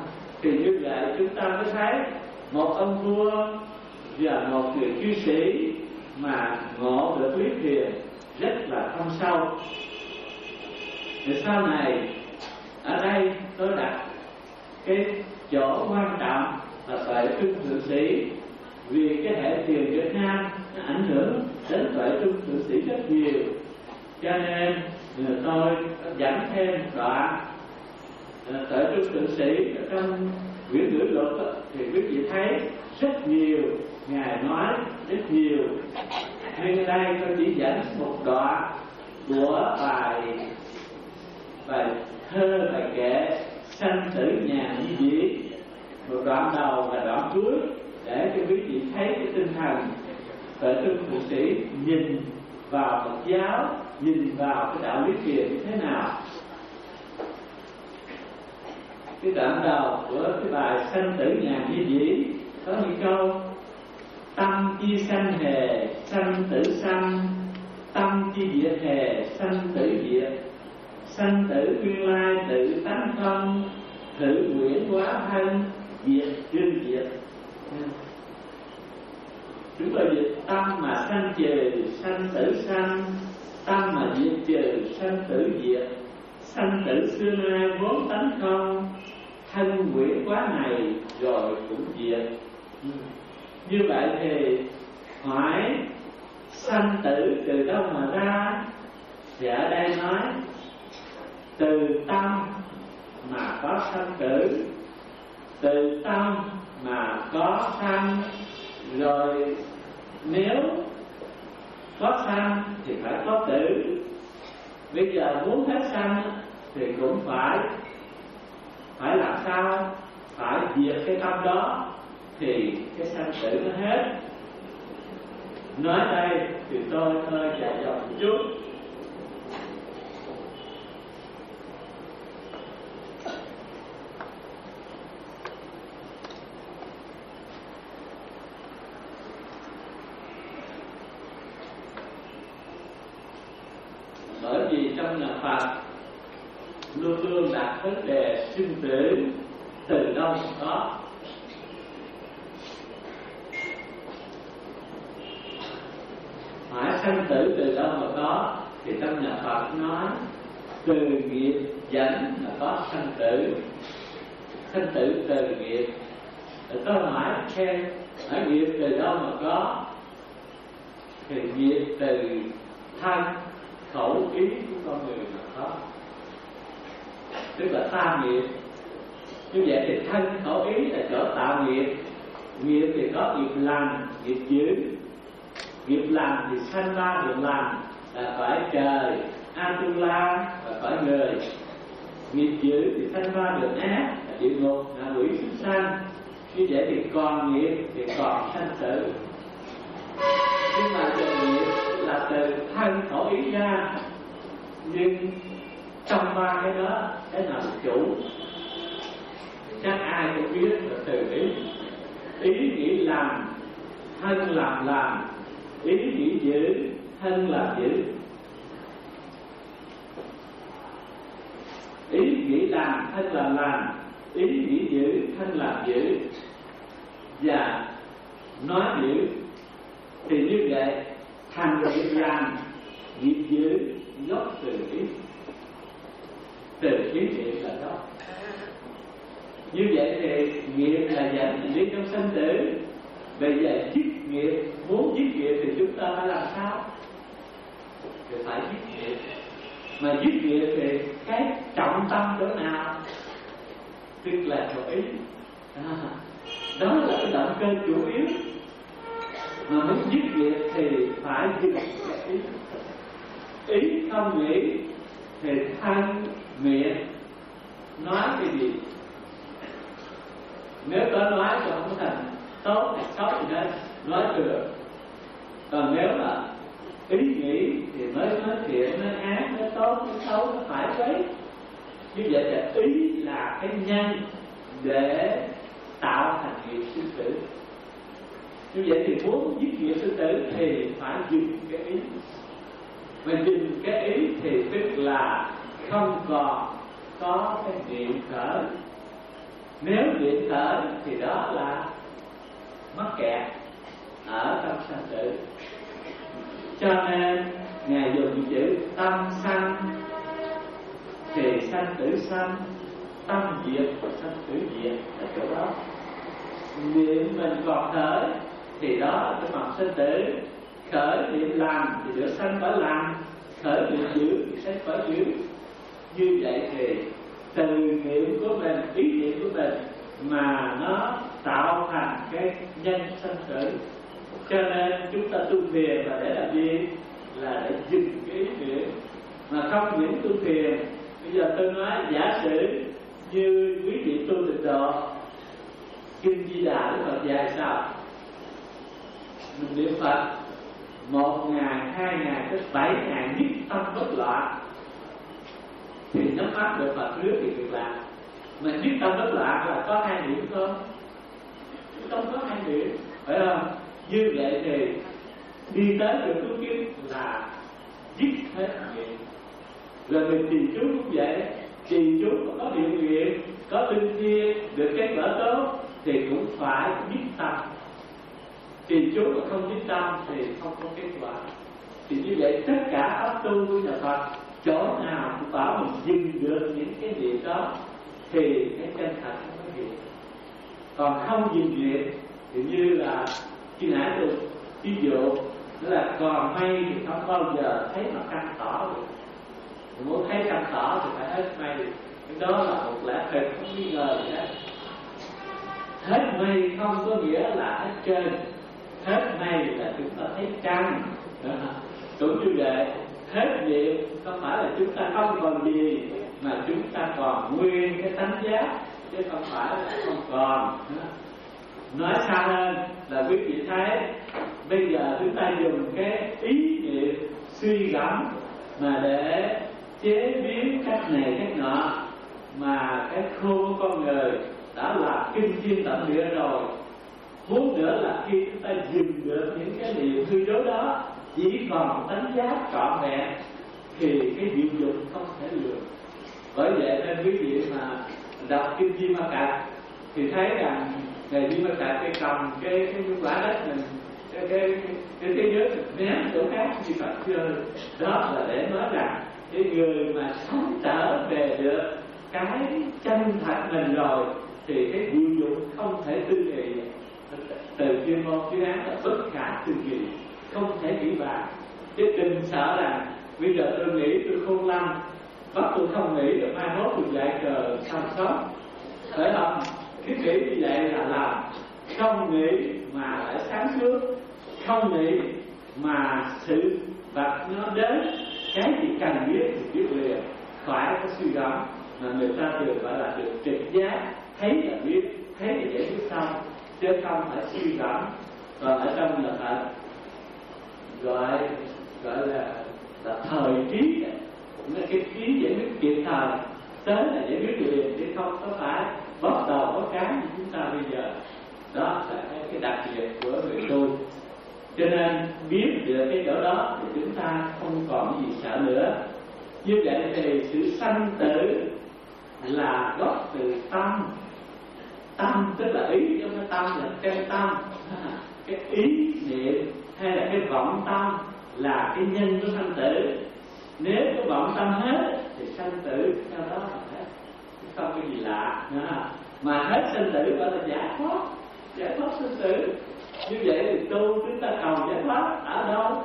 Thì như vậy chúng ta mới thấy một ông vua và một người cư sĩ mà ngộ được lý thiền rất là thâm sâu. Thì sau này ở đây tôi đặt cái chỗ quan trọng là tuệ trung thượng sĩ, vì cái hệ thiền Việt Nam nó ảnh hưởng đến tuệ trung thượng sĩ rất nhiều, cho nên tôi dẫn thêm đoạn tuệ trung thượng sĩ trong quyển ngữ luật. Thì quý vị thấy rất nhiều ngài nói rất nhiều, nhưng ở đây tôi chỉ dẫn một đoạn của bài bài thơ, bài kệ Sanh Tử Nhàn Như Dĩ, một đoạn đầu và đoạn cuối, để cho quý vị thấy cái tinh thần tuệ trung thượng sĩ nhìn vào Phật giáo, nhìn vào cái đạo lý thiền như thế nào. Cái đoạn đầu của cái bài Sanh Tử Nhàn Như Dĩ có những câu: tâm chi sanh hề, sanh tử sanh; tâm chi diệt hề, sanh tử diệt; sanh tử nguyên lai tự tánh không, thử quyển hóa thân, diệt chưa diệt. Chúng ta dịch tâm mà sanh trừ, sanh tử sanh; tâm mà diệt trừ, sanh tử diệt; sanh tử xưa nay vốn tánh không, thân quyển quá này rồi cũng diệt. Như vậy thì hỏi sanh tử từ đâu mà ra? Thì ở đây nói từ tâm mà có sanh tử, từ tâm mà có sanh, rồi nếu có sanh thì phải có tử. Bây giờ muốn hết sanh thì cũng phải phải làm sao? Phải diệt cái tâm đó thì cái sanh tử nó hết. Nói đây thì tôi hơi chạy dòng một chút. Bởi vì trong nhà Phật luôn luôn đặt vấn đề sinh tử từ đâu mà có. Hỏi sanh tử từ đâu mà có, thì trong nhà Phật nói từ nghiệp dẫn mà có sanh tử. Sanh tử từ nghiệp. Rồi tôi hỏi thêm, hỏi nghiệp từ đâu mà có? Thì nghiệp từ thân khẩu ý của con người mà có, tức là tam nghiệp. Như vậy thì thân khẩu ý là chỗ tạo nghiệp. Nghiệp thì có nghiệp lành, nghiệp dữ. Nghiệp lành thì sanh ra được lành là cõi trời Atula và cõi người. Nghiệp dữ thì sanh ra được ác là địa ngục, là quỷ súc sanh. Như vậy thì còn nghiệp thì còn sanh tử. Nhưng mà từ nghiệp là từ thân khẩu ý ra, nhưng trong ba cái đó cái nào chủ? Chắc ai cũng biết là từ ý. Ý nghĩ làm, thân làm làm; ý nghĩ giữ, thân làm giữ. Ý nghĩ làm, thân làm làm; ý nghĩ giữ, thân làm giữ. Và nói giữ thì như vậy thành nghiệp làm, nghiệp giữ gốc từ ý, từ ý niệm là đó. Như vậy thì nghiệp là dẫn đi trong sanh tử. Bây giờ giết nghiệp, muốn giết nghiệp thì chúng ta phải làm sao? Thì phải giết nghiệp. Mà giết nghiệp thì cái trọng tâm chỗ nào? Tức là chỗ ý. À, đó là cái động cơ chủ yếu. Mà muốn giết nghiệp thì phải dừng cái ý. Ý không nghĩ thì thân miệng nói cái gì? Nếu có nói thì không thành tốt hay xấu gì hết, nói được. Còn nếu mà ý nghĩ thì mới nói thiện, nói ác, nói tốt, nói xấu, nó phải đấy. Như vậy là ý là cái nhân để tạo thành nghiệp sinh tử. Như vậy thì muốn giết nghiệp sinh tử thì phải dừng cái ý. Mà dừng cái ý thì tức là không còn có cái niệm khởi. Nếu niệm khởi thì đó là mắc kẹt ở trong sanh tử. Cho nên Ngài dùng chữ tâm sanh thì sanh tử sanh, tâm diệt sanh tử diệt ở chỗ đó. Niệm mình còn khởi thì đó là cái mặt sanh tử. Khởi niệm lành thì được sanh quả lành, khởi niệm dữ thì sanh quả dữ. Như vậy thì từ niệm của mình, ý niệm của mình mà nó tạo thành cái nhân sanh tử. Cho nên chúng ta tu thiền là để làm gì? Là để dừng cái ý niệm. Mà không những tu thiền, bây giờ tôi nói giả sử như quý vị tu tịnh độ, Kinh Di Đà Đức Phật dạy sao? Mình niệm Phật một ngày, hai ngày, tới bảy ngày nhất tâm bất loạn thì nhắm mắt được Phật trước thì cực lạc. Mà nhất tâm bất loạn là có hai điểm không? Không có hai điểm, phải không? Như vậy thì đi tới được cứu kiếp là dứt hết nghiệp. Rồi mình trì chú cũng vậy, trì chú mà có điều kiện, có linh thiêng, được kết quả tốt thì cũng phải dứt tâm. Trì chú mà không dứt tâm thì không có kết quả. Thì như vậy tất cả pháp tu của nhà Phật, chỗ nào cũng bảo mình dừng được những cái niệm đó thì cái chân thật không có gì. Còn không dừng niệm thì như là khi nãy tôi ví dụ, đó là còn mây thì không bao giờ thấy mặt trăng tỏ được. Mình muốn thấy trăng tỏ thì phải hết mây. Cái đó là một lẽ thật không nghi ngờ gì hết. Hết mây không có nghĩa là hết trên. Hết mây là chúng ta thấy trăng. Cũng như vậy, hết niệm không phải là chúng ta không còn gì, mà chúng ta còn nguyên cái tánh giác, chứ không phải là không còn. Nói xa hơn là quý vị thấy bây giờ chúng ta dùng cái ý niệm suy gẫm mà để chế biến cách này cách nọ, mà cái khôn của con người đã là kinh thiên tận địa rồi. Muốn nữa là khi chúng ta dừng được những cái niệm hư dối đó, chỉ còn tánh giác trọn vẹn thì cái diệu dụng không thể lường. Bởi vậy nên quý vị mà đọc kinh Di Ma Cật thì thấy rằng ngày Di Ma Cật cái cầm cái cái quả đất mình, cái cái cái thế giới mình ném chỗ khác như Phật chơi. Đó là để nói rằng cái người mà sống trở về được cái chân thật mình rồi thì cái diệu dụng không thể tư nghị. Từ chuyên môn chuyên án là bất khả tư nghị, không thể nghĩ bàn. Chứ đừng sợ rằng bây giờ tôi nghĩ tôi khôn lắm, bắt tôi không nghĩ được mai mốt tôi dạy cờ xong sống, phải không? Cái nghĩ như vậy là làm. Không nghĩ mà lại sáng suốt, không nghĩ mà sự vật nó đến, cái gì cần biết thì biết liền, phải có suy gẫm. Mà người ta thường gọi là được trực giác, thấy là biết, thấy là giải quyết xong, chứ không phải suy gẫm. Còn ở trong là thật gọi gọi là là thời trí, cái trí giải quyết kịp thời, tới là giải quyết liền, chứ không có phải bắt đầu có cái như chúng ta bây giờ. Đó là cái đặc biệt của người tu. Cho nên biết được cái chỗ đó thì chúng ta không còn gì sợ nữa. Như vậy thì sự sanh tử là gốc từ tâm. Tâm tức là ý, chứ không tâm là chân tâm. Cái ý niệm hay là cái vọng tâm là cái nhân của sanh tử. Nếu có vọng tâm hết thì sanh tử theo đó là hết, không có gì lạ nữa. Mà hết sanh tử gọi là giải thoát, giải thoát sanh tử. Như vậy thì tu chúng ta cầu giải thoát ở đâu?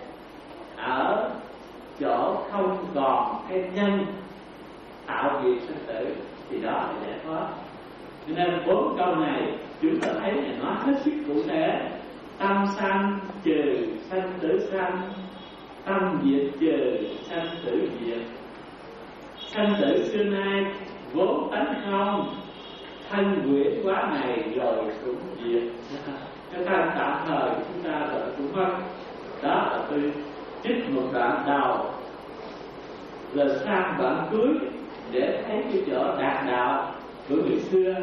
Ở chỗ không còn cái nhân tạo nghiệp sanh tử thì đó là giải thoát. Cho nên bốn câu này chúng ta thấy là nó hết sức cụ thể. Tâm sanh trừ sanh tử sanh, tâm diệt trừ sanh tử diệt. Sanh tử xưa nay vốn tánh không, thân quyển quá này rồi cũng diệt. Cái thân tạm thời chúng ta rồi cũng mất. Đó là tôi trích một đoạn đầu là sang đoạn cuối để thấy cái chỗ đạt đạo của người xưa.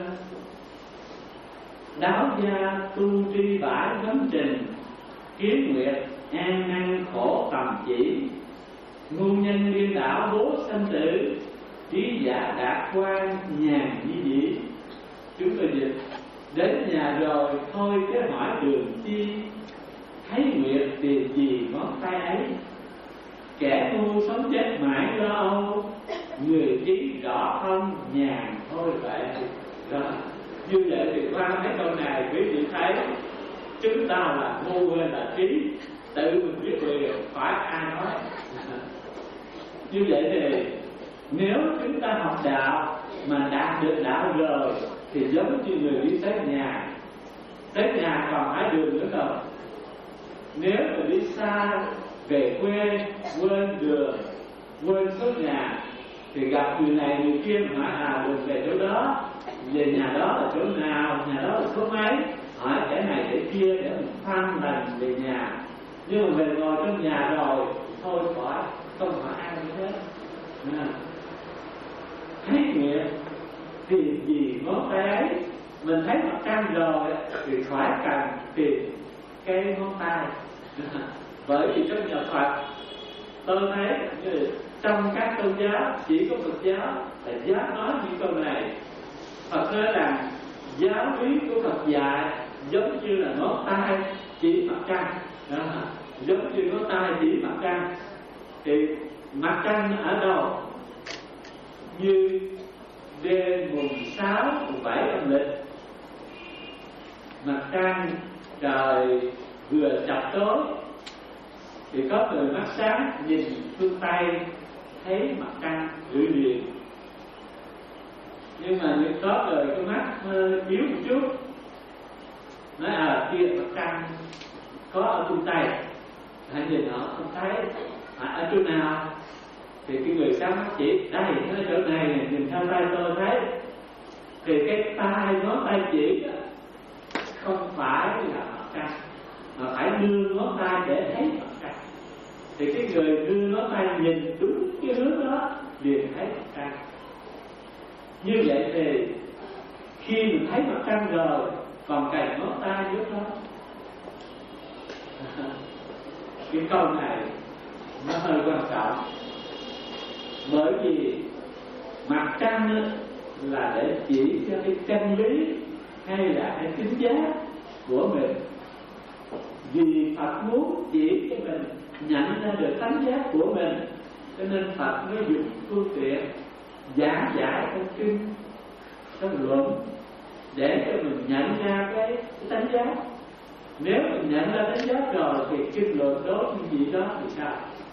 Đáo gia tu tri bãi vấn trình, kiến nguyệt an năng khổ tầm chỉ. Ngu nhân liên đảo bố sanh tử, trí giả đạt quan nhàn như dĩ. chúng tôi dịch đến nhà rồi thôi cái hỏi đường chi, thấy nguyệt tìm gì ngón tay ấy. Kẻ ngu sống chết mãi lo âu, người trí rõ không nhàn thôi vậy. Đó. Như vậy thì qua mấy câu này quý vị thấy chúng ta là ngu hay là trí, tự mình biết điều, phải ai nói. Như vậy thì nếu chúng ta học đạo mà đạt được đạo rồi thì giống như người đi tới nhà, tới nhà còn hỏi đường nữa đâu. Nếu mà đi xa về quê quên đường, quên số nhà thì gặp người này người kia hỏi à đường về chỗ đó, về nhà đó là chỗ nào, nhà đó là số mấy, hỏi cái này cái kia để mình phan lần về nhà. Nhưng mà về ngồi trong nhà rồi thôi khỏi, không hỏi ai nữa hết. À. Thấy nguyện tìm gì ngón tay ấy, mình thấy mặt trăng rồi thì khỏi cần tìm cái ngón tay. Bởi vì trong nhà Phật tôi thấy trong các tôn giáo chỉ có Phật giáo là dám nói những câu này. Phật nói rằng giáo lý của Phật dạy giống như là ngón tay chỉ mặt trăng, đó. Giống như ngón tay chỉ mặt trăng. Thì mặt trăng ở đâu? Như đêm mùng sáu, mùng bảy âm lịch, mặt trăng trời vừa chập tối thì có người mắt sáng nhìn phương Tây thấy mặt trăng gửi liền. Nhưng mà những có người cái mắt hơi yếu một chút nói à kia mặt trăng có ở phương Tây, hãy nhìn họ không thấy à, ở chỗ nào thì cái người sáng mắt chỉ đây ở chỗ này nhìn theo tay tôi thấy. Thì cái tay ngón tay chỉ không phải là mặt trăng mà phải đưa ngón tay để thấy mặt trăng. Thì cái người đưa ngón tay nhìn đúng cái hướng đó liền thấy mặt trăng. Như vậy thì khi mình thấy mặt trăng rồi còn cành ngón tay nữa không? Cái câu này nó hơi quan trọng, bởi vì mặt trăng là để chỉ cho cái chân lý hay là cái tính giác của mình. Vì Phật muốn chỉ cho mình nhận ra được tánh giác của mình, cho nên Phật mới dùng phương tiện giảng giải trong kinh, trong luận để cho mình nhận ra cái, cái tánh giác. Nếu mình nhận ra tánh giác rồi thì kinh luận đối với gì đó thì sao?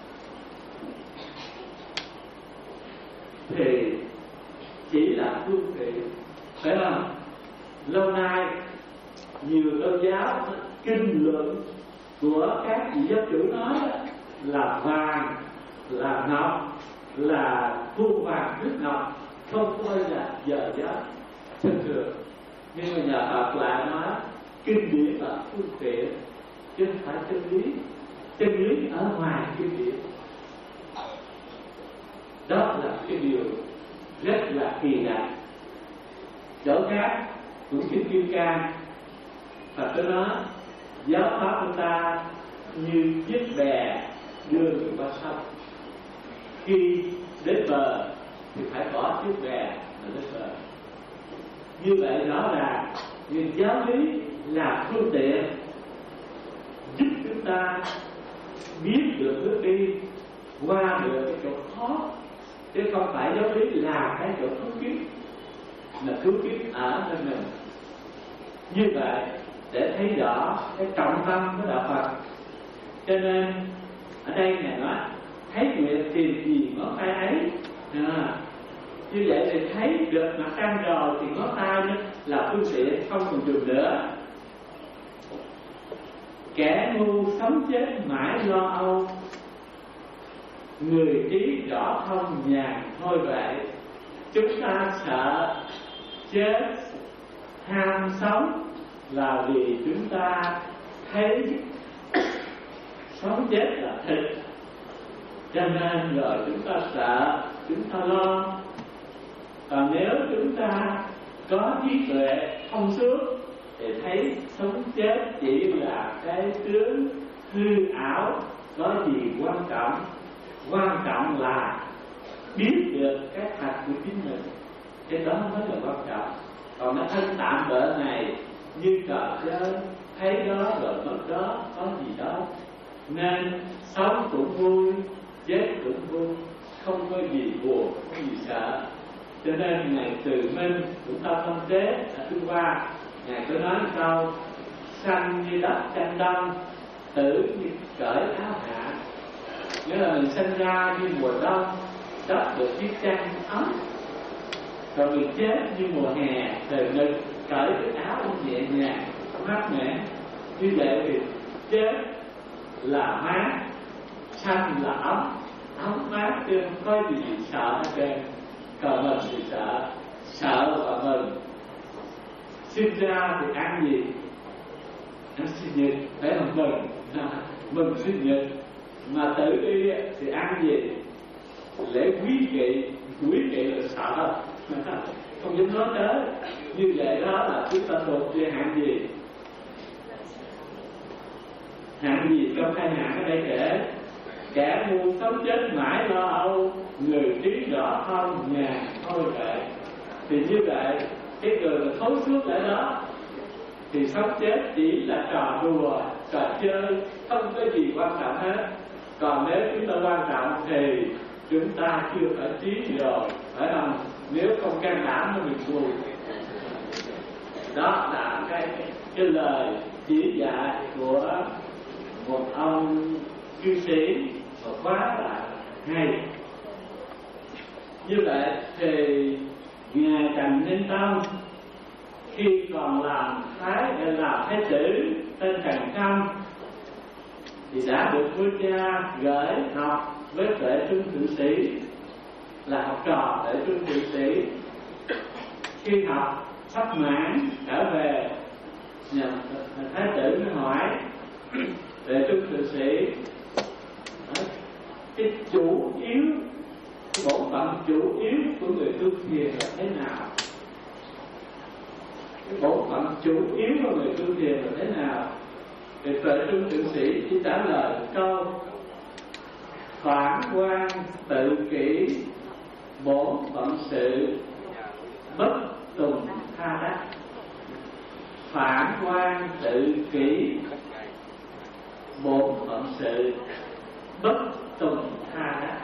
Thì chỉ là phương tiện, phải không? Lâu nay nhiều tôn giáo kinh luận của các vị giáo chủ nói là vàng, là ngọc, là khuôn vàng nước ngọc, không coi là giờ giáo chân thường. Nhưng mà nhà Phật lại nói kinh điển là phương tiện chứ không phải chân lý. Chân lý ở ngoài kinh điển. Đó là cái điều rất là kỳ lạ. Chỗ khác cũng kinh Kim Cang, Phật có nói giáo pháp của ta như chiếc bè đưa người qua sông, khi đến bờ thì phải bỏ chiếc bè mà đến bờ. Như vậy rõ ràng nhưng giáo lý là phương tiện giúp chúng ta biết được hướng đi, qua được cái chỗ khó, chứ không phải giáo lý là cái chỗ cứu kiếp, là cứu kiếp ở bên mình. Như vậy để thấy rõ cái trọng tâm của đạo Phật. Cho nên ở đây Ngài nói thấy nguyện tìm gì ngón tay ấy. À, như vậy thì thấy được mặt trăng rồi thì ngón tay nữa là phương tiện, không còn dùng nữa. Kẻ ngu sống chết mãi lo âu, người trí rõ thông nhàn thôi vậy. Chúng ta sợ chết, ham sống là vì chúng ta thấy sống chết là thịt, cho nên rồi chúng ta sợ, chúng ta lo. Còn nếu chúng ta có trí tuệ thông suốt thì thấy sống chết chỉ là cái tướng hư ảo, có gì quan trọng. Quan trọng là biết được cái thật của chính mình, cái đó mới là quan trọng. Còn cái thân tạm bợ này như trò chơi, thấy đó rồi mất đó, có gì đâu. Nên sống cũng vui, chết cũng vui, không có gì buồn, không có gì sợ. Cho nên Ngài Từ Minh của Tâm Tâm Tế ở thứ ba, Ngài có nói câu sanh như đất tranh đông, tử như cởi áo hạ. Nghĩa là mình sinh ra như mùa đông, đất được chiếc chăn ấm, rồi mình chết như mùa hè, trời ngực cởi cái áo nhẹ nhàng mát mẻ. Như vậy thì chết là mát, sanh là ấm, ấm mát, chứ không có gì sợ hết trơn. Còn mình thì sợ, sợ và mình sinh ra thì ăn gì? Ăn sinh nhật, phải không mừng? Mừng sinh nhật. Mà tử đi thì ăn gì? Lễ quý kỵ, quý kỵ là sợ, không dám nói tới. Như vậy đó là chúng ta thuộc về hạng gì? Hạng gì trong hai hạng ở đây kể? Kẻ ngu sống chết mãi lo âu, người trí rõ không nhà thôi kệ. Thì như vậy, cái người mà thấu suốt ở đó thì sống chết chỉ là trò đùa, trò chơi, không có gì quan trọng hết. Còn nếu chúng ta quan trọng thì chúng ta chưa phải trí rồi, phải không? Nếu không can đảm nó mình buồn. Đó là cái, cái lời chỉ dạy của một ông cư sĩ và quá là hay. Như vậy thì Ngài Trần Ninh Tông khi còn làm thái làm thái tử tên Trần Công thì đã được vua cha gửi học với Tuệ Trung Thượng Sĩ, là học trò Tuệ Trung Thượng Sĩ. Khi học sắp mãn trở về, nhà thái tử mới hỏi Tuệ Trung Thượng Sĩ cái chủ yếu, cái bổn phận chủ yếu của người tu thiền là thế nào? Cái bổn phận chủ yếu của người tu thiền là thế nào? Thì Tuệ Trung Thượng Sĩ chỉ trả lời câu phản quan tự kỷ, bổn phận sự bất tùng tha đắc. Phản quan tự kỷ, bổn phận sự bất tùng tha đắc.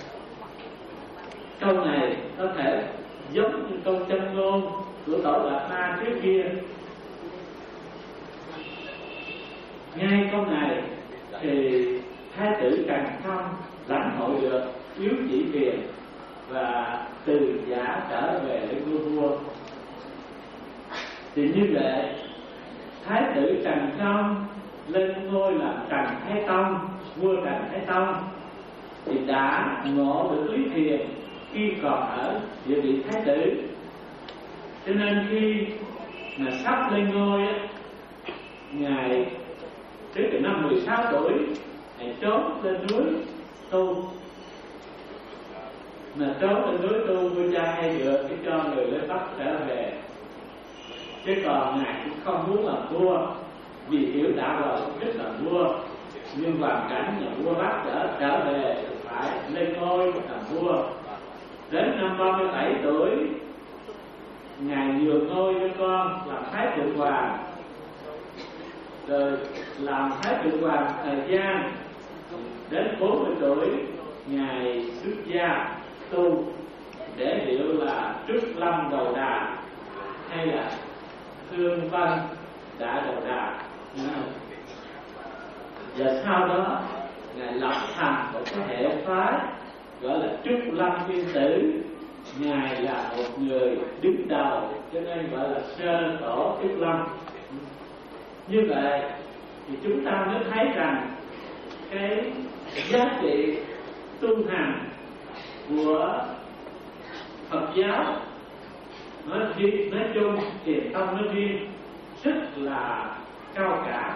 Câu này có thể giống như câu châm ngôn của Tổ Đạt Ma trước kia. Ngay câu này thì Thái tử Trần Công lãnh hội được yếu chỉ quyền và từ giả trở về để vua vua. Thì như vậy Thái tử Trần Công lên ngôi làm Trần Thái Tông, vua Trần Thái Tông, thì đã ngộ được lý thiền khi còn ở địa vị thái tử. Cho nên khi mà sắp lên ngôi á, ngài trước từ năm mười sáu tuổi ngài trốn lên núi tu. Mà trốn lên núi tu, vua cha hay được cái cho người lên Bắc trở về, chứ còn ngài cũng không muốn làm vua, vì hiểu đạo rồi không thích làm vua. Nhưng hoàn cảnh nhà vua Bắc trở trở về phải lên ngôi làm vua. Đến năm ba mươi bảy tuổi, ngài nhường ngôi cho con làm Thái Thượng Hoàng, rồi làm Thái Thượng Hoàng thời gian. Đến bốn mươi tuổi, ngài xuất gia tu để hiểu là trước lâm đầu đà hay là thương vân đã đầu đà. Và sau đó ngài lập thành một cái hệ phái gọi là Trúc Lâm Tiên Tử. Ngài là một người đứng đầu, cho nên gọi là Sơ Tổ Trúc Lâm. Như vậy thì chúng ta mới thấy rằng cái giá trị tu hành của Phật giáo nói riêng, nói chung, Thiền Tông nói riêng rất là cao cả.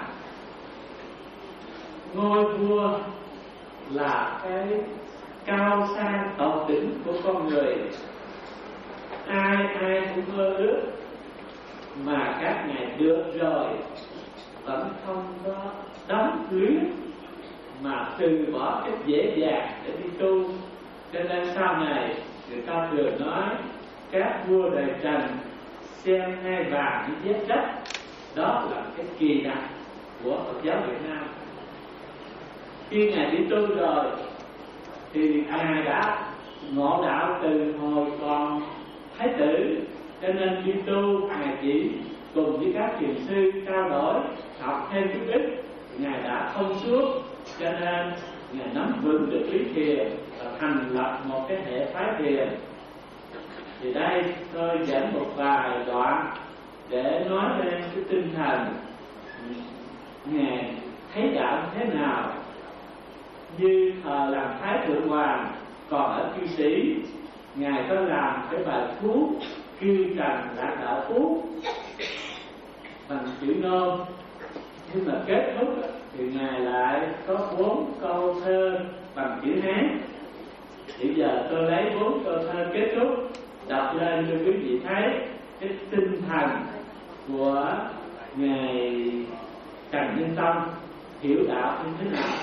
Ngôi vua là cái cao sang tột đỉnh của con người, ai ai cũng mơ ước, mà các ngài được rồi vẫn không có đắm luyến mà từ bỏ cách dễ dàng để đi tu. Cho nên sau này người ta thường nói các vua đời Trần xem ngai vàng như vết đất. Đó là cái kỳ đặc của Phật giáo Việt Nam. Khi Ngài đi tu rồi thì Ngài đã ngộ đạo từ hồi còn Thái tử, cho nên đi tu Ngài chỉ cùng với các thiền sư trao đổi, học thêm chút ít. Ngài đã thông suốt, cho nên Ngài nắm vững được lý thiền và thành lập một cái hệ phái thiền. Thì đây tôi dẫn một vài đoạn để nói lên cái tinh thần Ngài thấy đạo thế nào. Như thời làm Thái Thượng Hoàng còn ở Cư Sĩ, Ngài có làm cái bài thuốc Kiêu Trần Lạc Đạo Thuốc bằng chữ Nôm, nhưng mà kết thúc thì Ngài lại có bốn câu thơ bằng chữ Hán. Bây giờ tôi lấy bốn câu thơ kết thúc đọc lên cho quý vị thấy cái tinh thần của Ngài Trần Nhân Tông hiểu đạo như thế nào.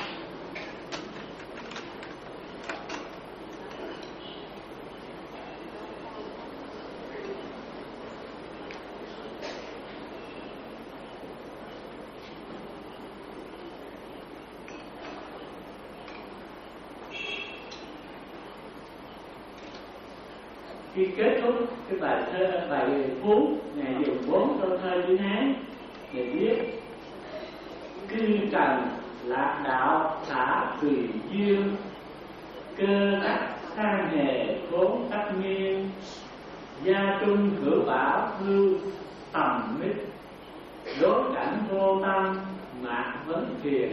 Khi kết thúc cái bài thơ, bài phú, Ngài dùng bốn câu thơ chữ Hán để viết: Cư trần lạc đạo thả tùy duyên, cơ đắc sang nghề khốn đắc nghiên, gia trung hữu bảo hưu tầm mít, đối cảnh vô tâm mạc vấn thiền.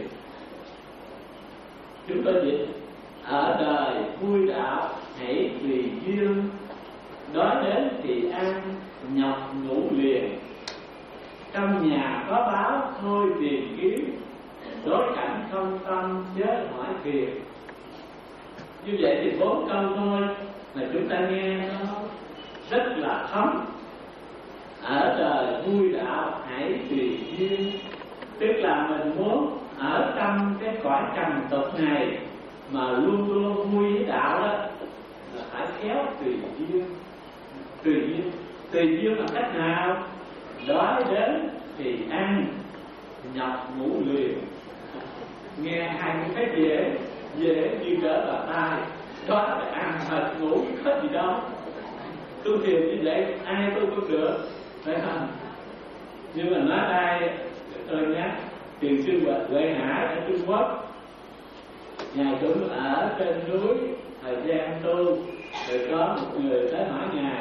Chúng tôi dịch: ở đời vui đạo hãy tùy duyên, đói đến thì ăn nhọc ngủ liền, trong nhà có báo thôi tìm kiếm, đối cảnh không tâm chớ hỏi phiền. Như vậy thì bốn câu thôi mà chúng ta nghe nó rất là thấm. Ở đời vui đạo hãy tùy duyên, tức là mình muốn ở trong cái cõi trần tục này mà luôn luôn vui với đạo đó, là phải khéo tùy duyên. Tùy duyên, tùy duyên bằng cách nào? Đói đến thì ăn, nhọc ngủ liền. Nghe hai cái dễ, dễ như trở vào tai. Đói là ăn, mệt ngủ, có gì đâu. Tu thiền như vậy, ai tu cũng được, phải không? Nhưng mà nói đây, tôi nhắc, thiền sư Huệ Hải ở Trung Quốc, Ngài cũng ở trên núi thời gian tu, rồi có một người tới hỏi Ngài,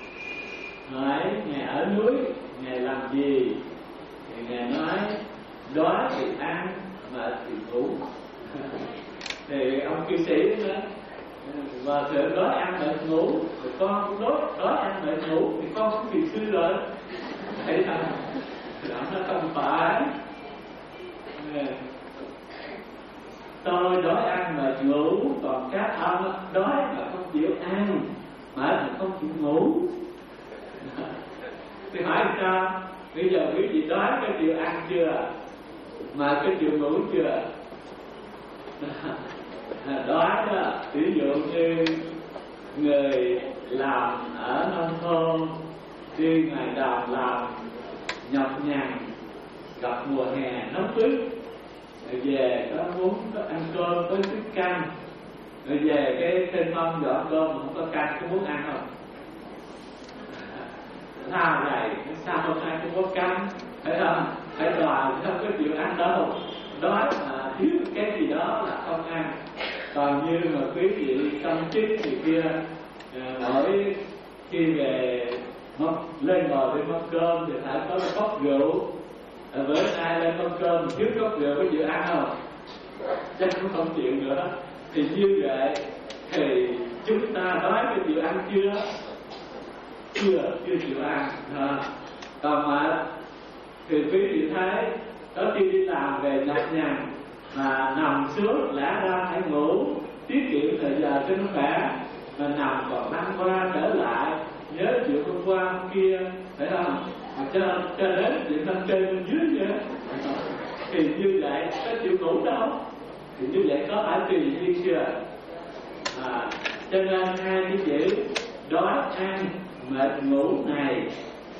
hỏi Ngài ở núi Ngài làm gì? Thì Ngài nói đói thì ăn, mệt thì ngủ. Thì ông cư sĩ đó, và thượng đói ăn mệt ngủ, rồi con cũng đói, đói ăn mệt ngủ, thì con cũng thiền sư rồi. Thấy không? Ông nói không phải. Tôi đói ăn mệt ngủ, còn các ông đói mà không chịu ăn, mệt mà không chịu ngủ. Thì hỏi sao? Bây giờ quý vị đói có chịu ăn chưa? Mà có chịu ngủ chưa? Đói đó, ví dụ như người làm ở nông thôn, đi ngoài đồng làm nhọc nhằn, gặp mùa hè nóng bức, rồi về có muốn có ăn cơm với thức canh, rồi về cái trên mâm dọn cơm mà không có canh, có muốn ăn không? Sao này, sao hôm nay không có canh, phải không? Phải đòi không có chịu ăn đâu. Đói mà thiếu cái gì đó là không ăn. Còn như mà quý vị công chức thì kia, mỗi khi về mâm, lên ngồi lên mâm cơm thì phải có một cốc rượu. À, bữa nay lên mâm cơm thiếu cốc rượu có chịu ăn không? Chắc cũng không chịu nữa. Thì như vậy thì chúng ta đói có chịu ăn chưa? Chưa, chưa chịu ăn. À, còn mà thì quý vị thấy có khi đi làm về nhọc nhằn mà nằm xuống lẽ ra phải ngủ, tiết kiệm thời giờ cho nó khỏe, mà nằm còn lăn qua trở lại nhớ chuyện hôm qua hôm kia, phải không? Mà cho cho đến chuyện lên trên bên dưới nữa, thì như vậy có chịu ngủ đâu? Thì như vậy có phải tùy duyên chưa? À, cho nên hai cái chữ đói ăn mệt ngủ này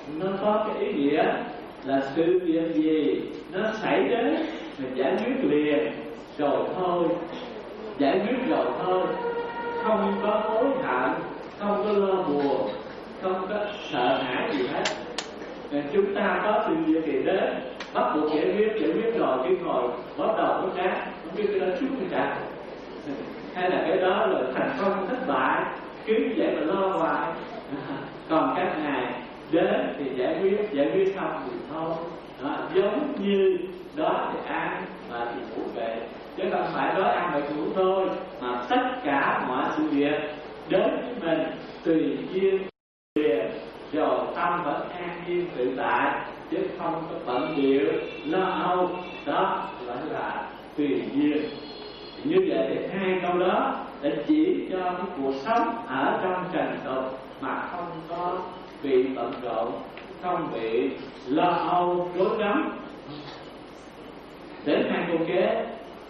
nó có cái ý nghĩa là sự việc gì nó xảy đến mình giải quyết liền rồi thôi, giải quyết rồi thôi, không có hối hận, không có lo buồn, không có sợ hãi gì hết. Chúng ta có sự việc gì đến bắt buộc giải quyết, giải quyết rồi cái ngồi bắt đầu có cái không biết cái đó suốt cái cả, hay là cái đó là thành công thất bại, cứ như vậy mà lo hoài. Còn các ngài đến thì giải quyết, giải quyết xong thì thôi. Đó, giống như đó thì ăn mà thì ngủ về, chứ không phải đói ăn và ngủ thôi, mà tất cả mọi sự việc đến với mình tùy duyên liền, rồi tâm vẫn an nhiên tự tại, chứ không có bận biểu lo âu. Đó gọi là tùy duyên. Như vậy thì hai câu đó để chỉ cho cái cuộc sống ở trong trần tục mà không có bị bận rộn, không bị lo âu rối rắm. Đến hai câu kế: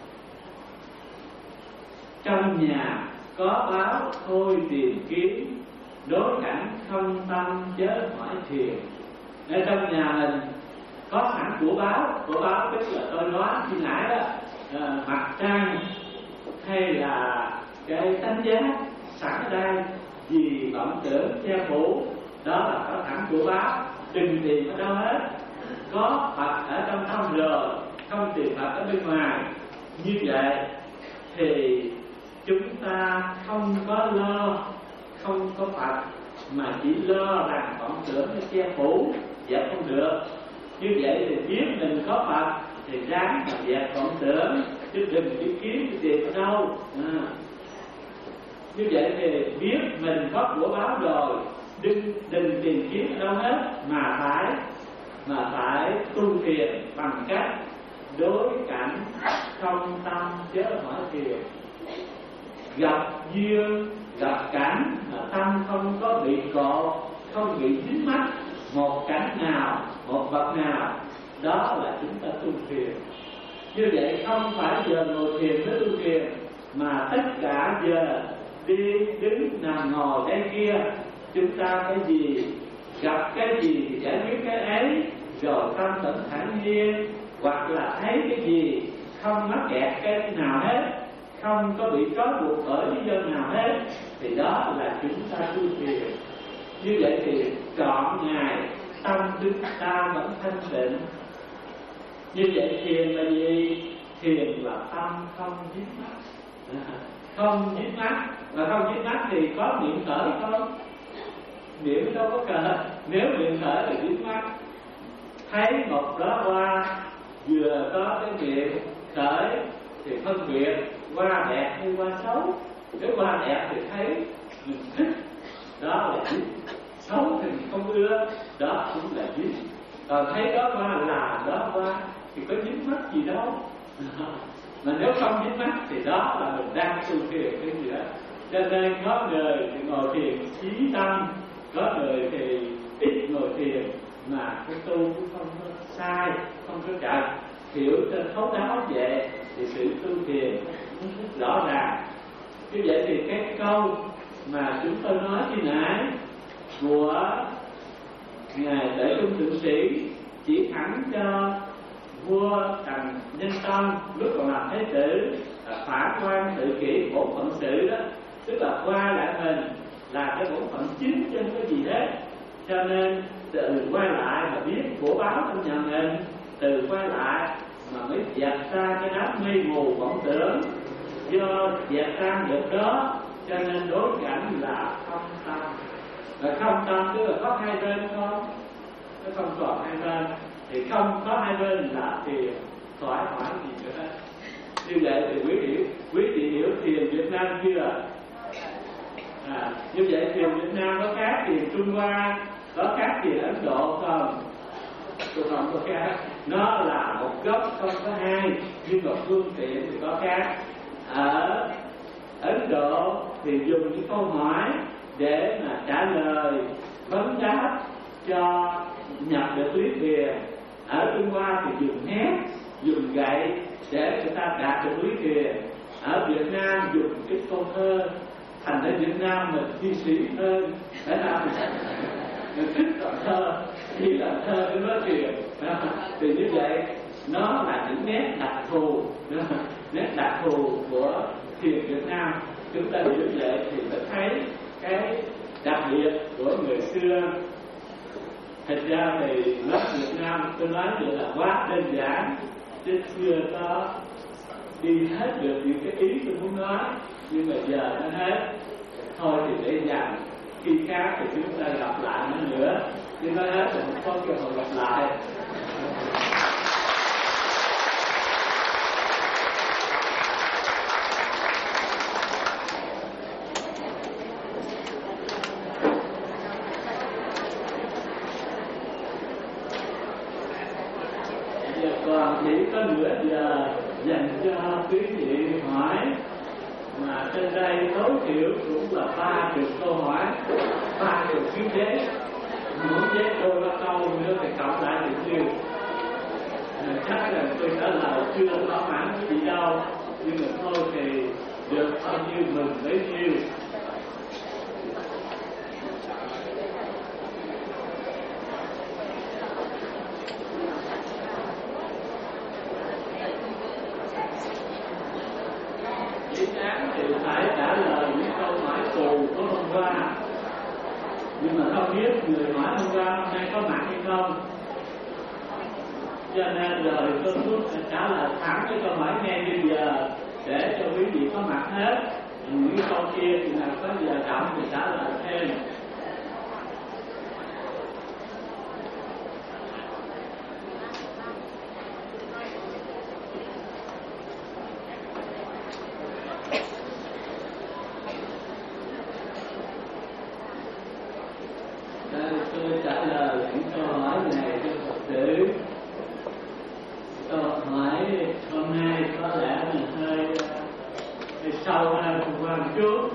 trong nhà có báo thôi tìm kiếm, đối cảnh không tâm chớ hỏi thiền. Ở trong nhà mình có sẵn của báo, của báo tức là tôi nói khi nãy đó, à, mặt trăng hay là cái tánh giá sẵn ở đây, vì vọng tưởng che phủ, đó là có sẵn của báo, đừng tìm ở đâu hết. Có Phật ở trong tâm rồi, không tìm Phật ở bên ngoài. Như vậy thì chúng ta không có lo, không có Phật, mà chỉ lo rằng vọng tưởng nó che phủ, dẹp không được. Như vậy thì biết mình có Phật thì ráng mà dẹp vọng tưởng, chứ đừng đi kiếm cái tiền ở đâu. À. Như vậy thì biết mình có của báo rồi, đừng đừng tìm kiếm ở đâu hết, mà phải mà phải tu thiền bằng cách đối cảnh không tâm chớ hỏi thiền. Gặp duyên, gặp cảnh mà tâm không có bị cột, không bị dính mắc một cảnh nào, một vật nào, đó là chúng ta tu thiền. Như vậy không phải giờ ngồi thiền mới tu thiền, mà tất cả giờ đi đứng nằm ngồi đây kia, chúng ta cái gì gặp cái gì thì giải quyết cái ấy, rồi tâm tĩnh thản nhiên, hoặc là thấy cái gì không mắc kẹt cái nào hết, không có bị trói buộc bởi lý do nào hết, thì đó là chúng ta tu thiền. Như vậy thì trọn ngày tâm chúng ta vẫn thanh tịnh. Như vậy thiền là gì? Thiền là tâm không dính mắc, không dính mắc. Mà không dính mắc thì có niệm khởi không? Niệm đâu có cần. Nếu niệm khởi thì dính mắc. Thấy một đóa hoa vừa có cái niệm khởi thì phân biệt hoa đẹp hay hoa xấu. Cái hoa đẹp thì thấy mình thích, đó là dính. Xấu thì mình không ưa, đó cũng là dính. Còn thấy đó hoa là đó hoa thì có dính mắc gì đâu. Mà nếu không dính mắc thì đó là mình đang tu thiền cái gì đó. Cho nên có người thì ngồi thiền chí tâm, có người thì ít ngồi thiền, mà cái tu cũng không có sai, không có trật. Hiểu cho thấu đáo vậy thì sự tu thiền cũng rất rõ ràng. Như vậy thì cái câu mà chúng tôi nói khi nãy của ngài Đại Trung Thượng Sĩ chỉ thẳng cho vua Trần Nhân Tông lúc còn làm thái tử, phản quan tự kỷ bổn phận sự đó, tức là qua lại mình là cái bổn phận chính chứ không có gì hết. Cho nên từ quay lại mà biết của báo trong nhà mình, từ quay lại mà mới dẹp ra cái đám mây mù vọng tưởng, do dẹp ra được đó. Cho nên đối cảnh là không tâm. Và không tâm tức là có hai bên không? Nó không còn hai bên thì không có hai bên là thiền, thoải mái gì nữa. Như vậy thì quý vị quý vị hiểu thiền Việt Nam chưa? À, như vậy thiền Việt Nam có khác thiền Trung Hoa, có khác thiền Ấn Độ không? Tôi không có khác. Nó là một gốc không có hai, nhưng mà phương tiện thì có khác. Ở Ấn Độ thì dùng những câu hỏi để mà trả lời vấn đáp cho nhập được lý thiền. Ở Trung Hoa thì dùng hét, dùng gậy để người ta đạt được lý thiền. Ở Việt Nam dùng cái câu thơ, thành ra Việt Nam mình thi sĩ hơn. Để nào thích làm thơ, chỉ làm thơ để nói chuyện. Thì như vậy nó là những nét đặc thù, nét đặc thù của thiền Việt Nam. Chúng ta như vậy thì sẽ thấy cái đặc biệt của người xưa. Thật ra thì lớp Việt Nam tôi nói vậy là quá đơn giản, chứ chưa có đi hết được những cái ý tôi muốn nói, nhưng mà giờ nó hết. Thôi thì để dành khi khác thì chúng ta gặp lại nó nữa, chứ nói hết thì không có cơ hội gặp lại. Còn chỉ có nửa giờ dành cho quý vị hỏi, mà trên đây tối thiểu cũng là ba chục câu hỏi, ba chục phiếu giấy, muốn giấy đôi ba câu nữa thì cộng lại được nhiêu? Chắc là tôi trả lời chưa có mãn cái gì đâu, nhưng mà thôi thì được bao nhiêu mừng bấy nhiêu. Thì phải trả lời những câu hỏi tù của hôm qua, nhưng mà không biết người hỏi hôm qua hôm nay có mặt hay không, cho nên rồi tôi muốn trả lời thẳng cái câu hỏi ngay bây giờ để cho quý vị có mặt hết. Những câu kia thì là có giờ rộng thì trả lời thêm. Tôi trả lời những câu hỏi này cho Phật tử. Câu hỏi hôm nay có lẽ là hơi, hơi sâu hơn hôm qua một chút.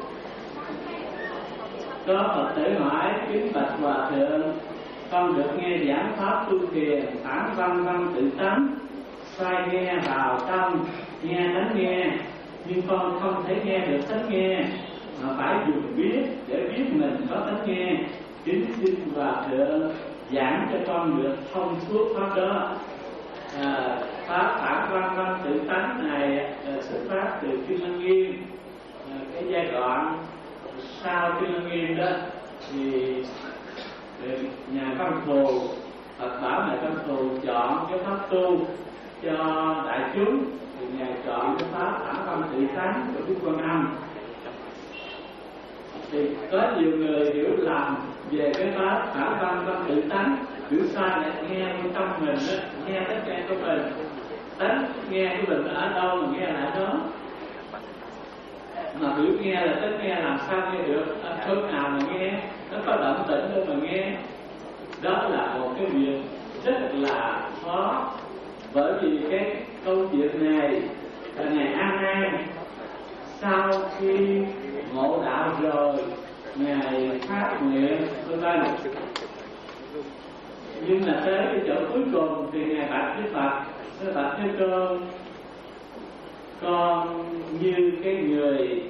Có Phật tử hỏi: kính bạch Hòa Thượng, con được nghe giảng pháp tu thiền phản văn văn tự tánh, xoay nghe vào tâm, nghe tánh nghe, nhưng con không thể nghe được tánh nghe, mà phải dùng biết để biết mình có tánh nghe. Kính xin Hòa Thượng giảng cho con được thông suốt pháp đó. À, pháp phản văn văn tự tánh này à, xuất phát từ Kinh Lăng Nghiêm. À, cái giai đoạn sau Kinh Lăng Nghiêm đó thì nhà Văn Thù, Phật bảo nhà Văn Thù chọn cái pháp tu cho đại chúng, thì ngài chọn cái pháp phản văn tự tánh của Đức Quan Âm. Thì có nhiều người hiểu lầm về cái pháp phản văn văn tự tánh, hiểu sai lại nghe trong tâm mình đó, nghe tất cả của mình, tánh nghe của mình ở đâu mà nghe lại đó, mà hiểu nghe là tánh nghe làm sao nghe được, ở chỗ nào mà nghe, nó có động tĩnh đâu mà nghe. Đó là một cái việc rất là khó, bởi vì cái câu chuyện này là ngày A Nan sau khi ngộ đạo rồi ngài phát nguyện vân vân, nhưng là tới cái chỗ cuối cùng thì ngài bạch với Phật, với Phật Thế Tôn: con như cái người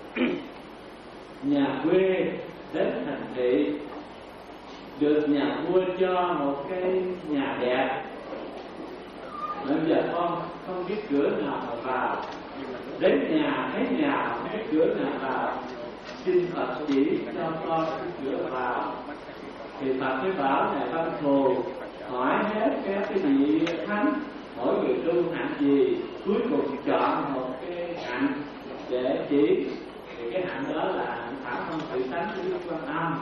nhà quê đến thành thị, được nhà vua cho một cái nhà đẹp, bây giờ con không biết cửa nào mà vào, đến nhà thấy nhà không biết cửa nào vào, xin Phật chỉ cho con cái cửa vào. Thì Phật mới bảo ngài Văn Thù hỏi hết các cái vị thánh, mỗi người tu hạnh gì, cuối cùng chọn một cái hạnh để chỉ. Thì cái hạnh đó là hạnh phản văn tự tánh của Đức Quan Âm.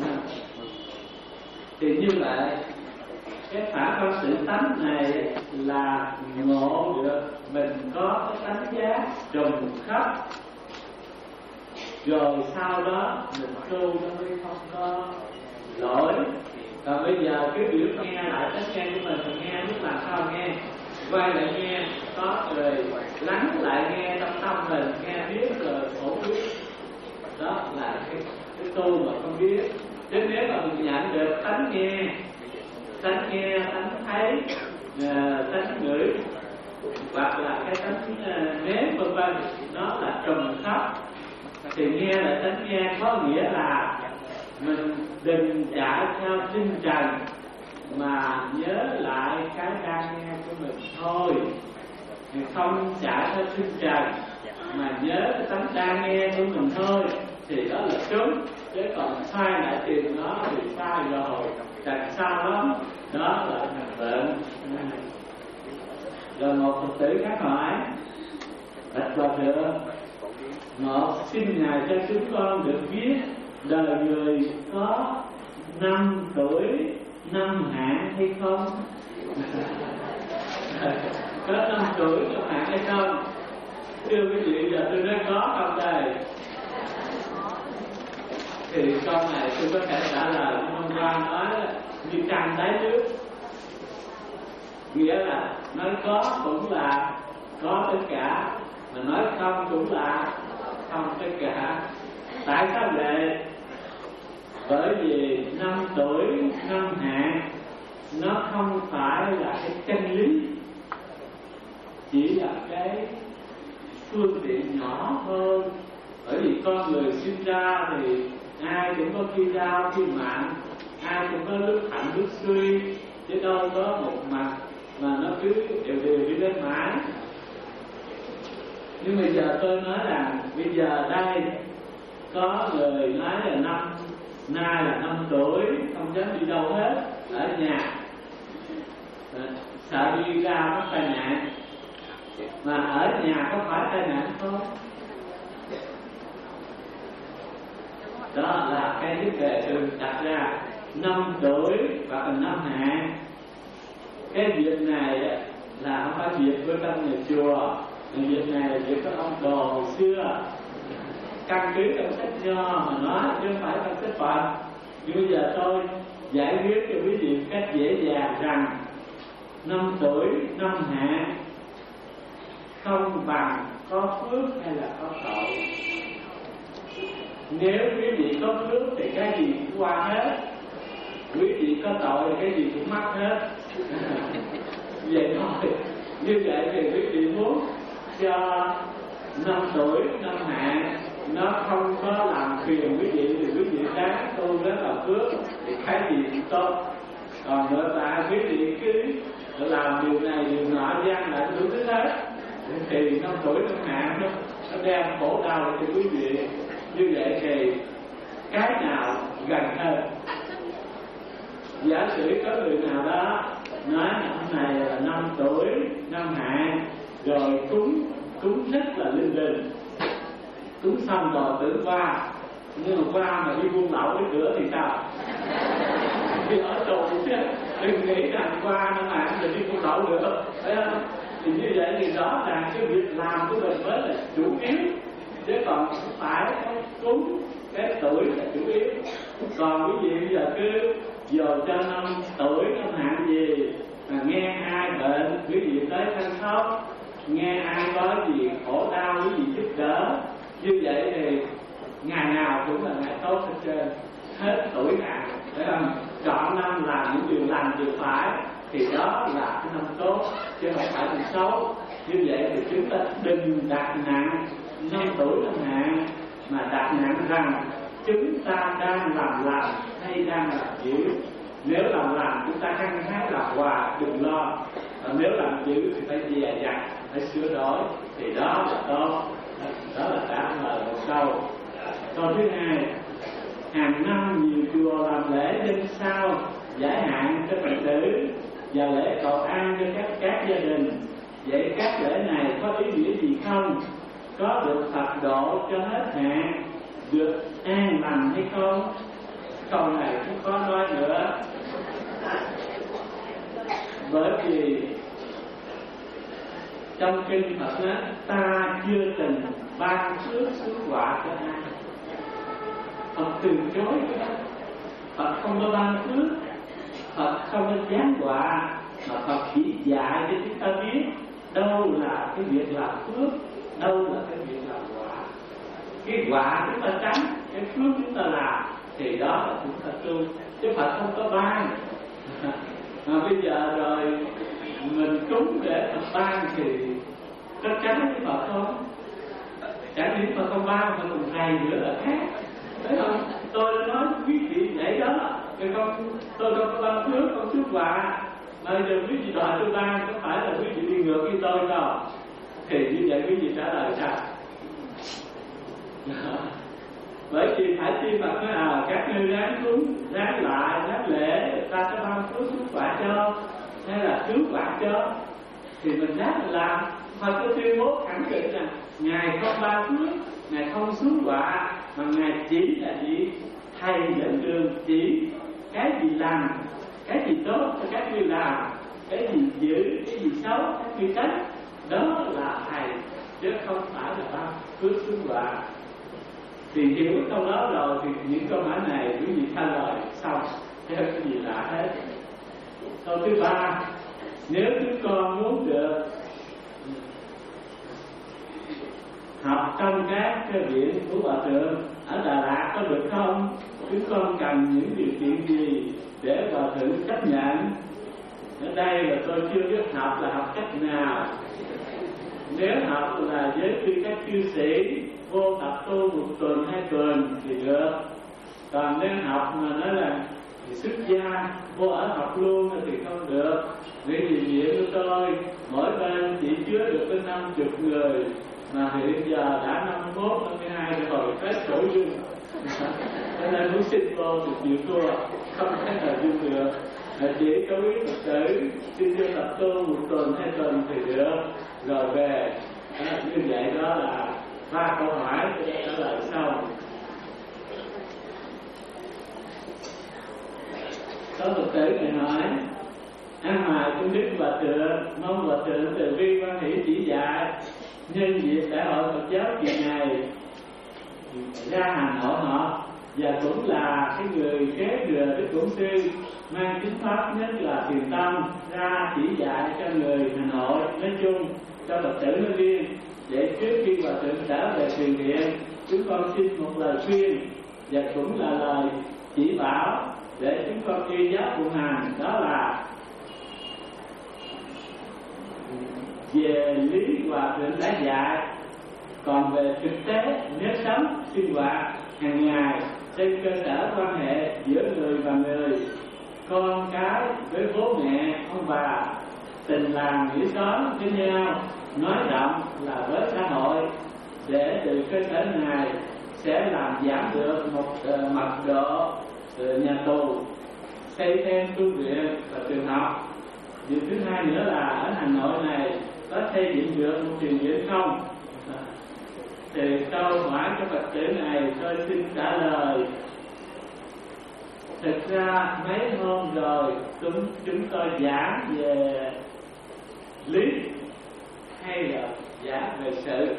Thì như vậy cái phản văn tự tánh này là ngộ được mình có cái tánh giác trùng khắp, rồi sau đó mình tu nó mới không có lỗi. Còn bây giờ cái biểu nghe lại tánh nghe của mình thì nghe lúc làm sao nghe, quay lại nghe, có rồi lắng lại nghe trong tâm mình, nghe biết rồi phổ biết. Đó là cái, cái tu mà không biết. Chứ nếu mà mình nhận được tánh nghe, tánh nghe, tánh thấy, tánh ngửi, hoặc là cái tánh nếm vân vân, nó là trùng khắp, thì nghe là tánh nghe có nghĩa là mình đừng trả theo tinh trần mà nhớ lại cái đang nghe của mình thôi. Mình không trả theo tinh trần mà nhớ cái tấm đang nghe của mình thôi thì đó là đúng. Chứ còn sai lại tìm nó thì sai rồi, chẳng sao lắm. Đó là thành tựu. Rồi một Phật tử khác hỏi: bạch Hòa thượng, một xin ngài cho chúng con được biết đời người có năm tuổi năm hạn hay không? Có năm tuổi năm hạn hay không? Thưa quý vị, giờ tôi nói có không đây? Thì câu này tôi có thể trả lời hôm qua nói như trăng đáy nước, nghĩa là nói có cũng là có tất cả, mà nói không cũng là không tất cả. Tại sao vậy? Bởi vì năm tuổi năm hạn nó không phải là cái chân lý, chỉ là cái phương tiện nhỏ hơn. Bởi vì con người sinh ra thì ai cũng có khi đau khi mạnh, ai cũng có lúc thạnh lúc suy, chứ đâu có một mặt mà nó cứ đều đều đi lên mãi. Nhưng bây giờ tôi nói rằng bây giờ đây có người nói là năm nay là năm tuổi, không dám đi đâu hết, ở nhà, sợ đi ra mắc tai nạn. Mà ở nhà có phải tai nạn không? Đó là cái vấn đề thường đặt ra. Năm tuổi hoặc là năm hạn, cái việc này là không phải việc của trong nhà chùa, việc này là việc của ông đồ hồi xưa, căn cứ trong sách Nho mà nói chứ không phải trong sách Phật. Nhưng bây giờ tôi giải quyết cho quý vị cách dễ dàng rằng năm tuổi năm hạn không bằng có phước hay là có tội. Nếu quý vị có phước thì cái gì cũng qua hết, quý vị có tội thì cái gì cũng mất hết. Vậy thôi. Như vậy thì quý vị muốn cho năm tuổi năm hạn nó không có làm phiền quý vị thì quý vị đáng tu rất là phước, thì cái gì cũng tốt. Còn ngược lại quý vị cứ làm điều này điều nọ gian lại đủ thứ hết thì năm tuổi năm hạn nó, nó đem khổ đau cho quý vị. Như vậy thì cái nào gần hơn? Giả sử có người nào đó nói năm này là năm tuổi năm hạn, rồi cúng cúng rất là linh đình, cúng xong rồi tưởng qua, nhưng mà qua mà đi buôn lậu cái cửa thì sao? Thì ở tù chứ đừng nghĩ rằng qua năm hạn rồi đi buôn lậu được, thấy không? Thì như vậy thì đó là cái việc làm của mình mới là chủ yếu, chứ còn không phải cúng cái tuổi là chủ yếu. Còn quý vị bây giờ cứ dồn cho năm tuổi năm hạn gì mà nghe ai bệnh quý vị tới chăm sóc, nghe ai có gì khổ đau quý vị giúp đỡ, như vậy thì ngày nào cũng là ngày tốt hết trơn, hết tuổi hạn, phải không? Chọn năm làm những điều lành điều phải thì đó là cái năm tốt, chứ không phải năm xấu. Như vậy thì chúng ta đừng đặt nặng năm tuổi năm hạn, mà đặt nặng rằng chúng ta đang làm lành hay đang làm dữ. Nếu làm lành chúng ta hăng hái làm hòa, đừng lo. Còn nếu làm dữ thì phải dè dặt, phải sửa đổi, thì đó là tốt. Đó là trả lời một câu. Câu thứ hai: hàng năm nhiều chùa làm lễ đêm sau giải hạn cho Phật tử và lễ cầu an cho các các gia đình. Vậy các lễ này có ý nghĩa gì không? Có được Phật độ cho hết hạn, được an lành hay không? Câu này cũng có nói nữa. Bởi vì trong kinh Phật nói ta chưa từng ban phước xuống quả cho ai. Phật từ chối cái đó. Phật không có ban phước, Phật không có giáng quả, mà Phật chỉ dạy cho chúng ta biết đâu là cái việc làm phước, đâu là cái việc làm quả. Cái quả chúng ta tránh, cái phước chúng ta làm thì đó là chúng ta tu, chứ Phật không có ban. Mà bây giờ rồi mình cúng để Phật ban thì chắc chắn với Phật không? Chẳng những Phật không ban mà còn thầy nữa là khác, thấy không? tôi đã nói quý vị vậy đó, tôi không tôi không có ban phước, không phước quả, mà giờ quý vị đòi tôi ban, có phải là quý vị đi ngược với tôi không? Thì như vậy quý vị trả lời sao? Bởi vì phải tin Phật nói à, các ngươi ráng cúng, ráng lại, ráng lễ, ta sẽ ban phước phước quả cho, hay là cứu quả cho, thì mình ráng mình làm. Phật có tuyên bố khẳng định rằng Ngài không ban phước, Ngài không xuống quả, mà Ngài chỉ là gì? Thầy dẫn đường, chỉ cái gì làm, cái gì tốt cho các ngươi làm, cái gì giữ, cái gì xấu các ngươi tránh, đó là thầy, chứ không phải là ban phước xuống quả. Thì hiểu câu đó rồi thì những câu hỏi này quý vị trả lời xong, chứ không có gì lạ hết. Câu thứ ba, nếu chúng con muốn được học trong các cái viện của Hòa Thượng ở Đà Lạt có được không? Chúng con cần những điều kiện gì để Hòa Thượng chấp nhận? Ở đây là tôi chưa biết học là học cách nào. Nếu học là với tư cách cư sĩ, vô tập tu một tuần hai tuần thì được. Còn nếu học mà nói là xuất gia, vô ở học luôn thì không được. Vì viện của tôi mỗi bên chỉ chứa được tới năm chục người, mà hiện giờ đã năm mươi mốt, năm mươi hai rồi, hết sổ dung. Cho nên muốn xin vô thì chịu thua, không thể nào dung được. Chỉ có quý Phật tử xin vô tập tu một tuần hai tuần thì được, rồi về. À, như vậy đó là ba câu hỏi tôi đã trả lời sau. Có Phật tử này hỏi: An Hoài cung đức Hòa Thượng, mong Hòa Thượng từ bi quan hỷ chỉ dạy nhân dịp đại hội Phật giáo kỳ này ra Hà Nội họ, và cũng là cái người kế thừa Đức Bổn Sư mang chính pháp nhất là Thiền Tâm ra chỉ dạy cho người Hà Nội nói chung, cho Phật tử nói riêng. Để trước khi Hòa Thượng trở về truyền điện, chúng con xin một lời khuyên và cũng là lời chỉ bảo để chúng con y giáo phụng hành, đó là về lý Hòa Thượng đã dạy, còn về thực tế nếp sống sinh hoạt hàng ngày trên cơ sở quan hệ giữa người và người, con cái với bố mẹ ông bà, tình làng nghĩa xóm với nhau, nói rộng là với xã hội, để từ cơ sở này sẽ làm giảm được một uh, mật độ uh, nhà tù, xây thêm tu viện và trường học. Điều thứ hai nữa là ở Hà Nội này có xây dựng được một trường viện không? Thì câu hỏi cho Phật tử này tôi xin trả lời. Thực ra mấy hôm rồi chúng, chúng tôi giảng về lý hay là giảng về sự.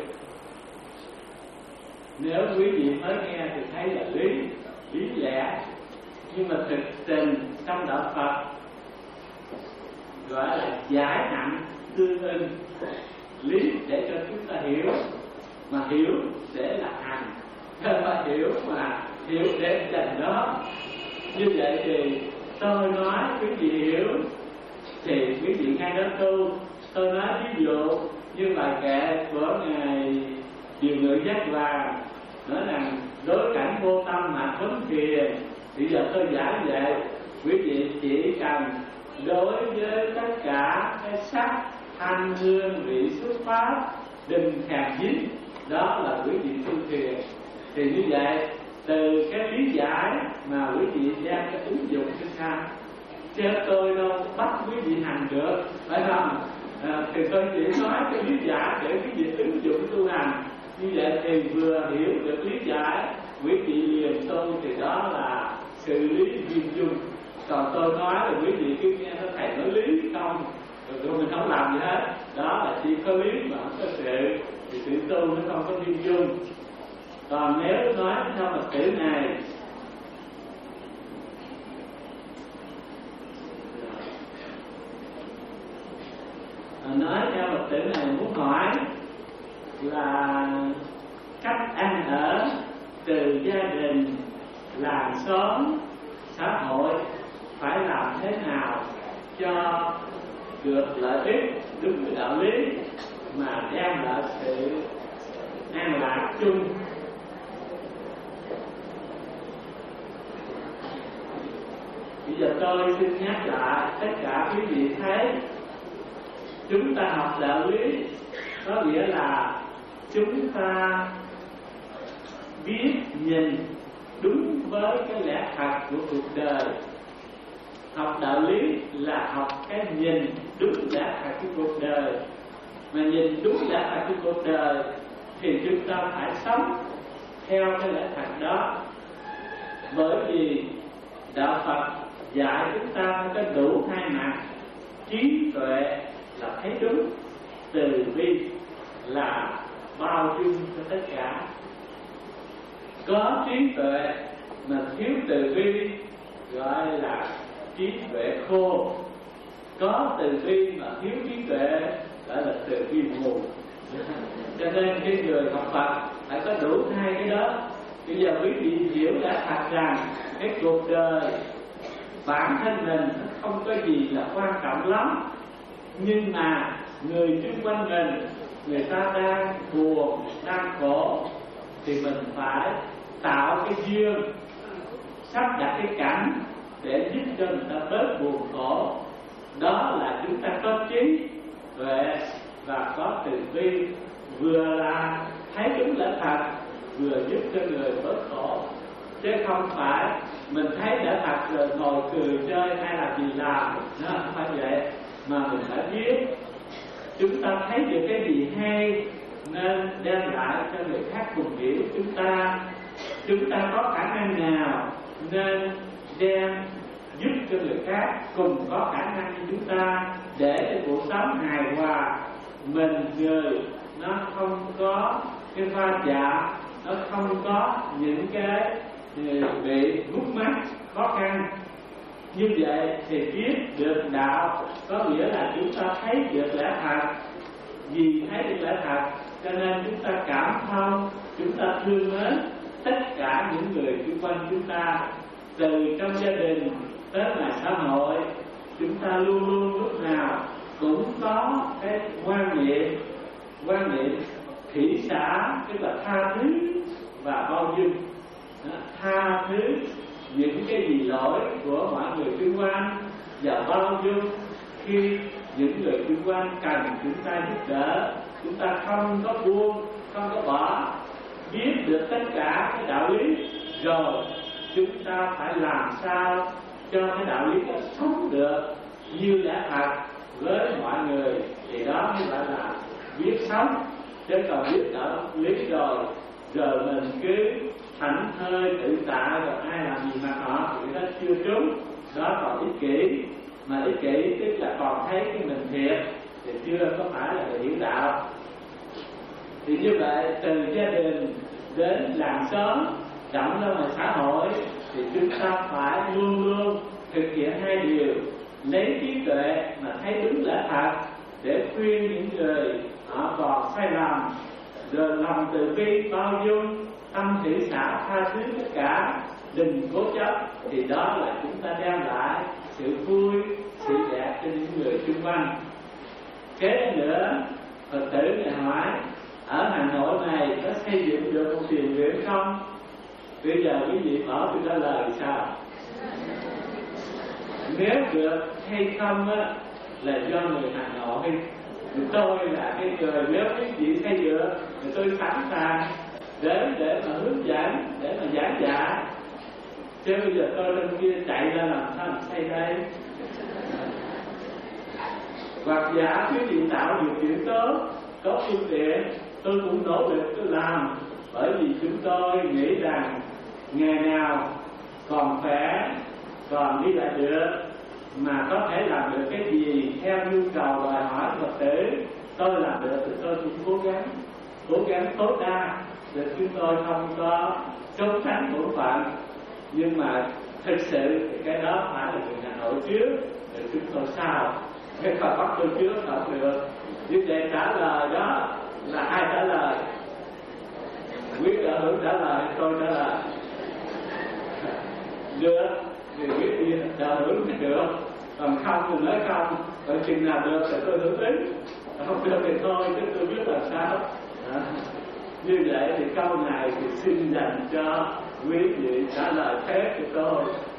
Nếu quý vị mới nghe thì thấy là lý, lý lẽ, nhưng mà thực tình trong đạo Phật gọi là giải nặng tương ưng. Lý để cho chúng ta hiểu, mà hiểu để là hành, không phải hiểu mà hiểu để dành đó. Như vậy thì tôi nói quý vị hiểu thì quý vị ngay đó tu. Tôi nói ví dụ như bài kệ của ngài Điều Ngự Giác Vàng nói rằng đối cảnh vô tâm mà vấn thiền. Bây giờ tôi giải vậy, quý vị chỉ cần đối với tất cả cái sắc thanh hương vị xuất pháp đừng thèm dính, đó là quý vị tu thiền. Thì như vậy từ cái lý giải mà quý vị đem cái ứng dụng cho sao, chứ tôi đâu bắt quý vị hành được, phải không? À, thì tôi chỉ nói cái lý giải để quý vị ứng dụng tu hành. Như vậy thì vừa hiểu được lý giải, quý vị liền tu, thì đó là sự lý viên dung. Còn tôi nói là quý vị cứ nghe nó thầy nói lý không, rồi mình không làm gì hết, đó là chỉ có lý mà không có sự, thì sự tu nó không có viên dung. Còn nếu nói theo Phật tử này, nói theo Phật tử này muốn hỏi là cách ăn ở từ gia đình, làng xóm, xã hội phải làm thế nào cho được lợi ích đúng với đạo lý mà đem lại sự an lạc chung. Bây giờ tôi xin nhắc lại tất cả quý vị thấy, chúng ta học đạo lý có nghĩa là chúng ta biết nhìn đúng với cái lẽ thật của cuộc đời. Học đạo lý là học cái nhìn đúng lẽ thật của cuộc đời. Mà nhìn đúng lẽ thật của cuộc đời thì chúng ta phải sống theo cái lẽ thật đó. Bởi vì đạo Phật dạy chúng ta có đủ hai mặt. Trí tuệ là thấy đúng, từ bi là bao dung cho tất cả. Có trí tuệ mà thiếu từ bi gọi là trí tuệ khô. Có từ bi mà thiếu trí tuệ gọi là từ bi mù. Cho nên cái người học Phật phải có đủ hai cái đó. Bây giờ quý vị hiểu đã thật rằng cái cuộc đời bản thân mình không có gì là quan trọng lắm, nhưng mà người xung quanh mình, người ta đang buồn, đang khổ, thì mình phải tạo cái duyên, sắp đặt cái cảnh để giúp cho người ta bớt buồn khổ. Đó là chúng ta có trí tuệ và có từ bi, vừa là thấy đúng lẽ thật, vừa giúp cho người bớt khổ. Chứ không phải mình thấy lẽ thật rồi ngồi cười chơi hay là gì làm, nó không phải vậy. Mà mình phải biết chúng ta thấy được cái gì hay nên đem lại cho người khác cùng hiểu chúng ta. Chúng ta có khả năng nào nên đem giúp cho người khác cùng có khả năng như chúng ta, để cho cuộc sống hài hòa, mình người nó không có cái va chạm, nó không có những cái bị gút mắt khó khăn. Như vậy thì biết được đạo có nghĩa là chúng ta thấy được lẽ thật. Vì thấy được lẽ thật cho nên chúng ta cảm thông, chúng ta thương mến tất cả những người xung quanh chúng ta. Từ trong gia đình tới ngoài xã hội, chúng ta luôn luôn lúc nào cũng có cái quan niệm quan niệm thị xã, tức là tha thứ và bao dung. Tha thứ những cái gì lỗi của mọi người xung quanh và bao dung khi những người xung quanh cần chúng ta giúp đỡ. Chúng ta không có buông, không có bỏ, biết được tất cả cái đạo lý rồi chúng ta phải làm sao cho cái đạo lý đó sống được như lẽ thật với mọi người, thì đó mới gọi là biết sống. Chứ còn biết đạo lý rồi rồi mình cứ thảnh thơi tự tại rồi ai làm gì mà họ thì nó chưa trúng, đó còn ích kỷ. Mà ích kỷ tức là còn thấy cái mình thiệt thì chưa có phải là hiểu đạo. Thì như vậy từ gia đình đến làng xóm, rộng ra ngoài xã hội, thì chúng ta phải luôn luôn thực hiện hai điều: lấy trí tuệ mà thấy đúng lẽ thật để khuyên những người họ còn sai lầm, rồi lòng từ bi bao dung, tâm thị xã tha thứ tất cả, đừng cố chấp. Thì đó là chúng ta đem lại sự vui, sự đẹp cho những người xung quanh. Kế nữa, Phật tử này hỏi ở Hà Nội này có xây dựng được một thiền viện không? Bây giờ quý vị bảo tôi trả lời sao? Nếu được hay không á, là do người Hà Nội. Tôi là cái người, nếu quý vị xây dựng thì tôi sẵn sàng đến để mà hướng dẫn, để mà giảng dạy. Chứ bây giờ tôi lên kia chạy ra làm sao mà xây đây? Hoặc giả quý vị tạo điều kiện tốt, có phương tiện, tôi cũng nỗ lực tôi làm. Bởi vì chúng tôi nghĩ rằng ngày nào còn khỏe, còn đi lại được, mà có thể làm được cái gì theo nhu cầu đòi hỏi Phật tử, tôi làm được thì tôi cũng cố gắng, cố gắng tối đa để chúng tôi không có trốn tránh bổn phận. Nhưng mà thực sự thì cái đó phải là người Hà Nội trước, rồi chúng tôi sao? Cái còn bắt tôi trước không được. Như vậy trả lời đó là ai trả lời? Quý đạo hữu trả lời, tôi trả lời. Được thì quý vị đạo hữu thì được, còn không thì nói không. Còn chừng nào được thì tôi hữu tính, không được thì thôi, chứ tôi biết làm sao. Đó. Như vậy thì câu này thì xin dành cho quý vị trả lời thế của tôi.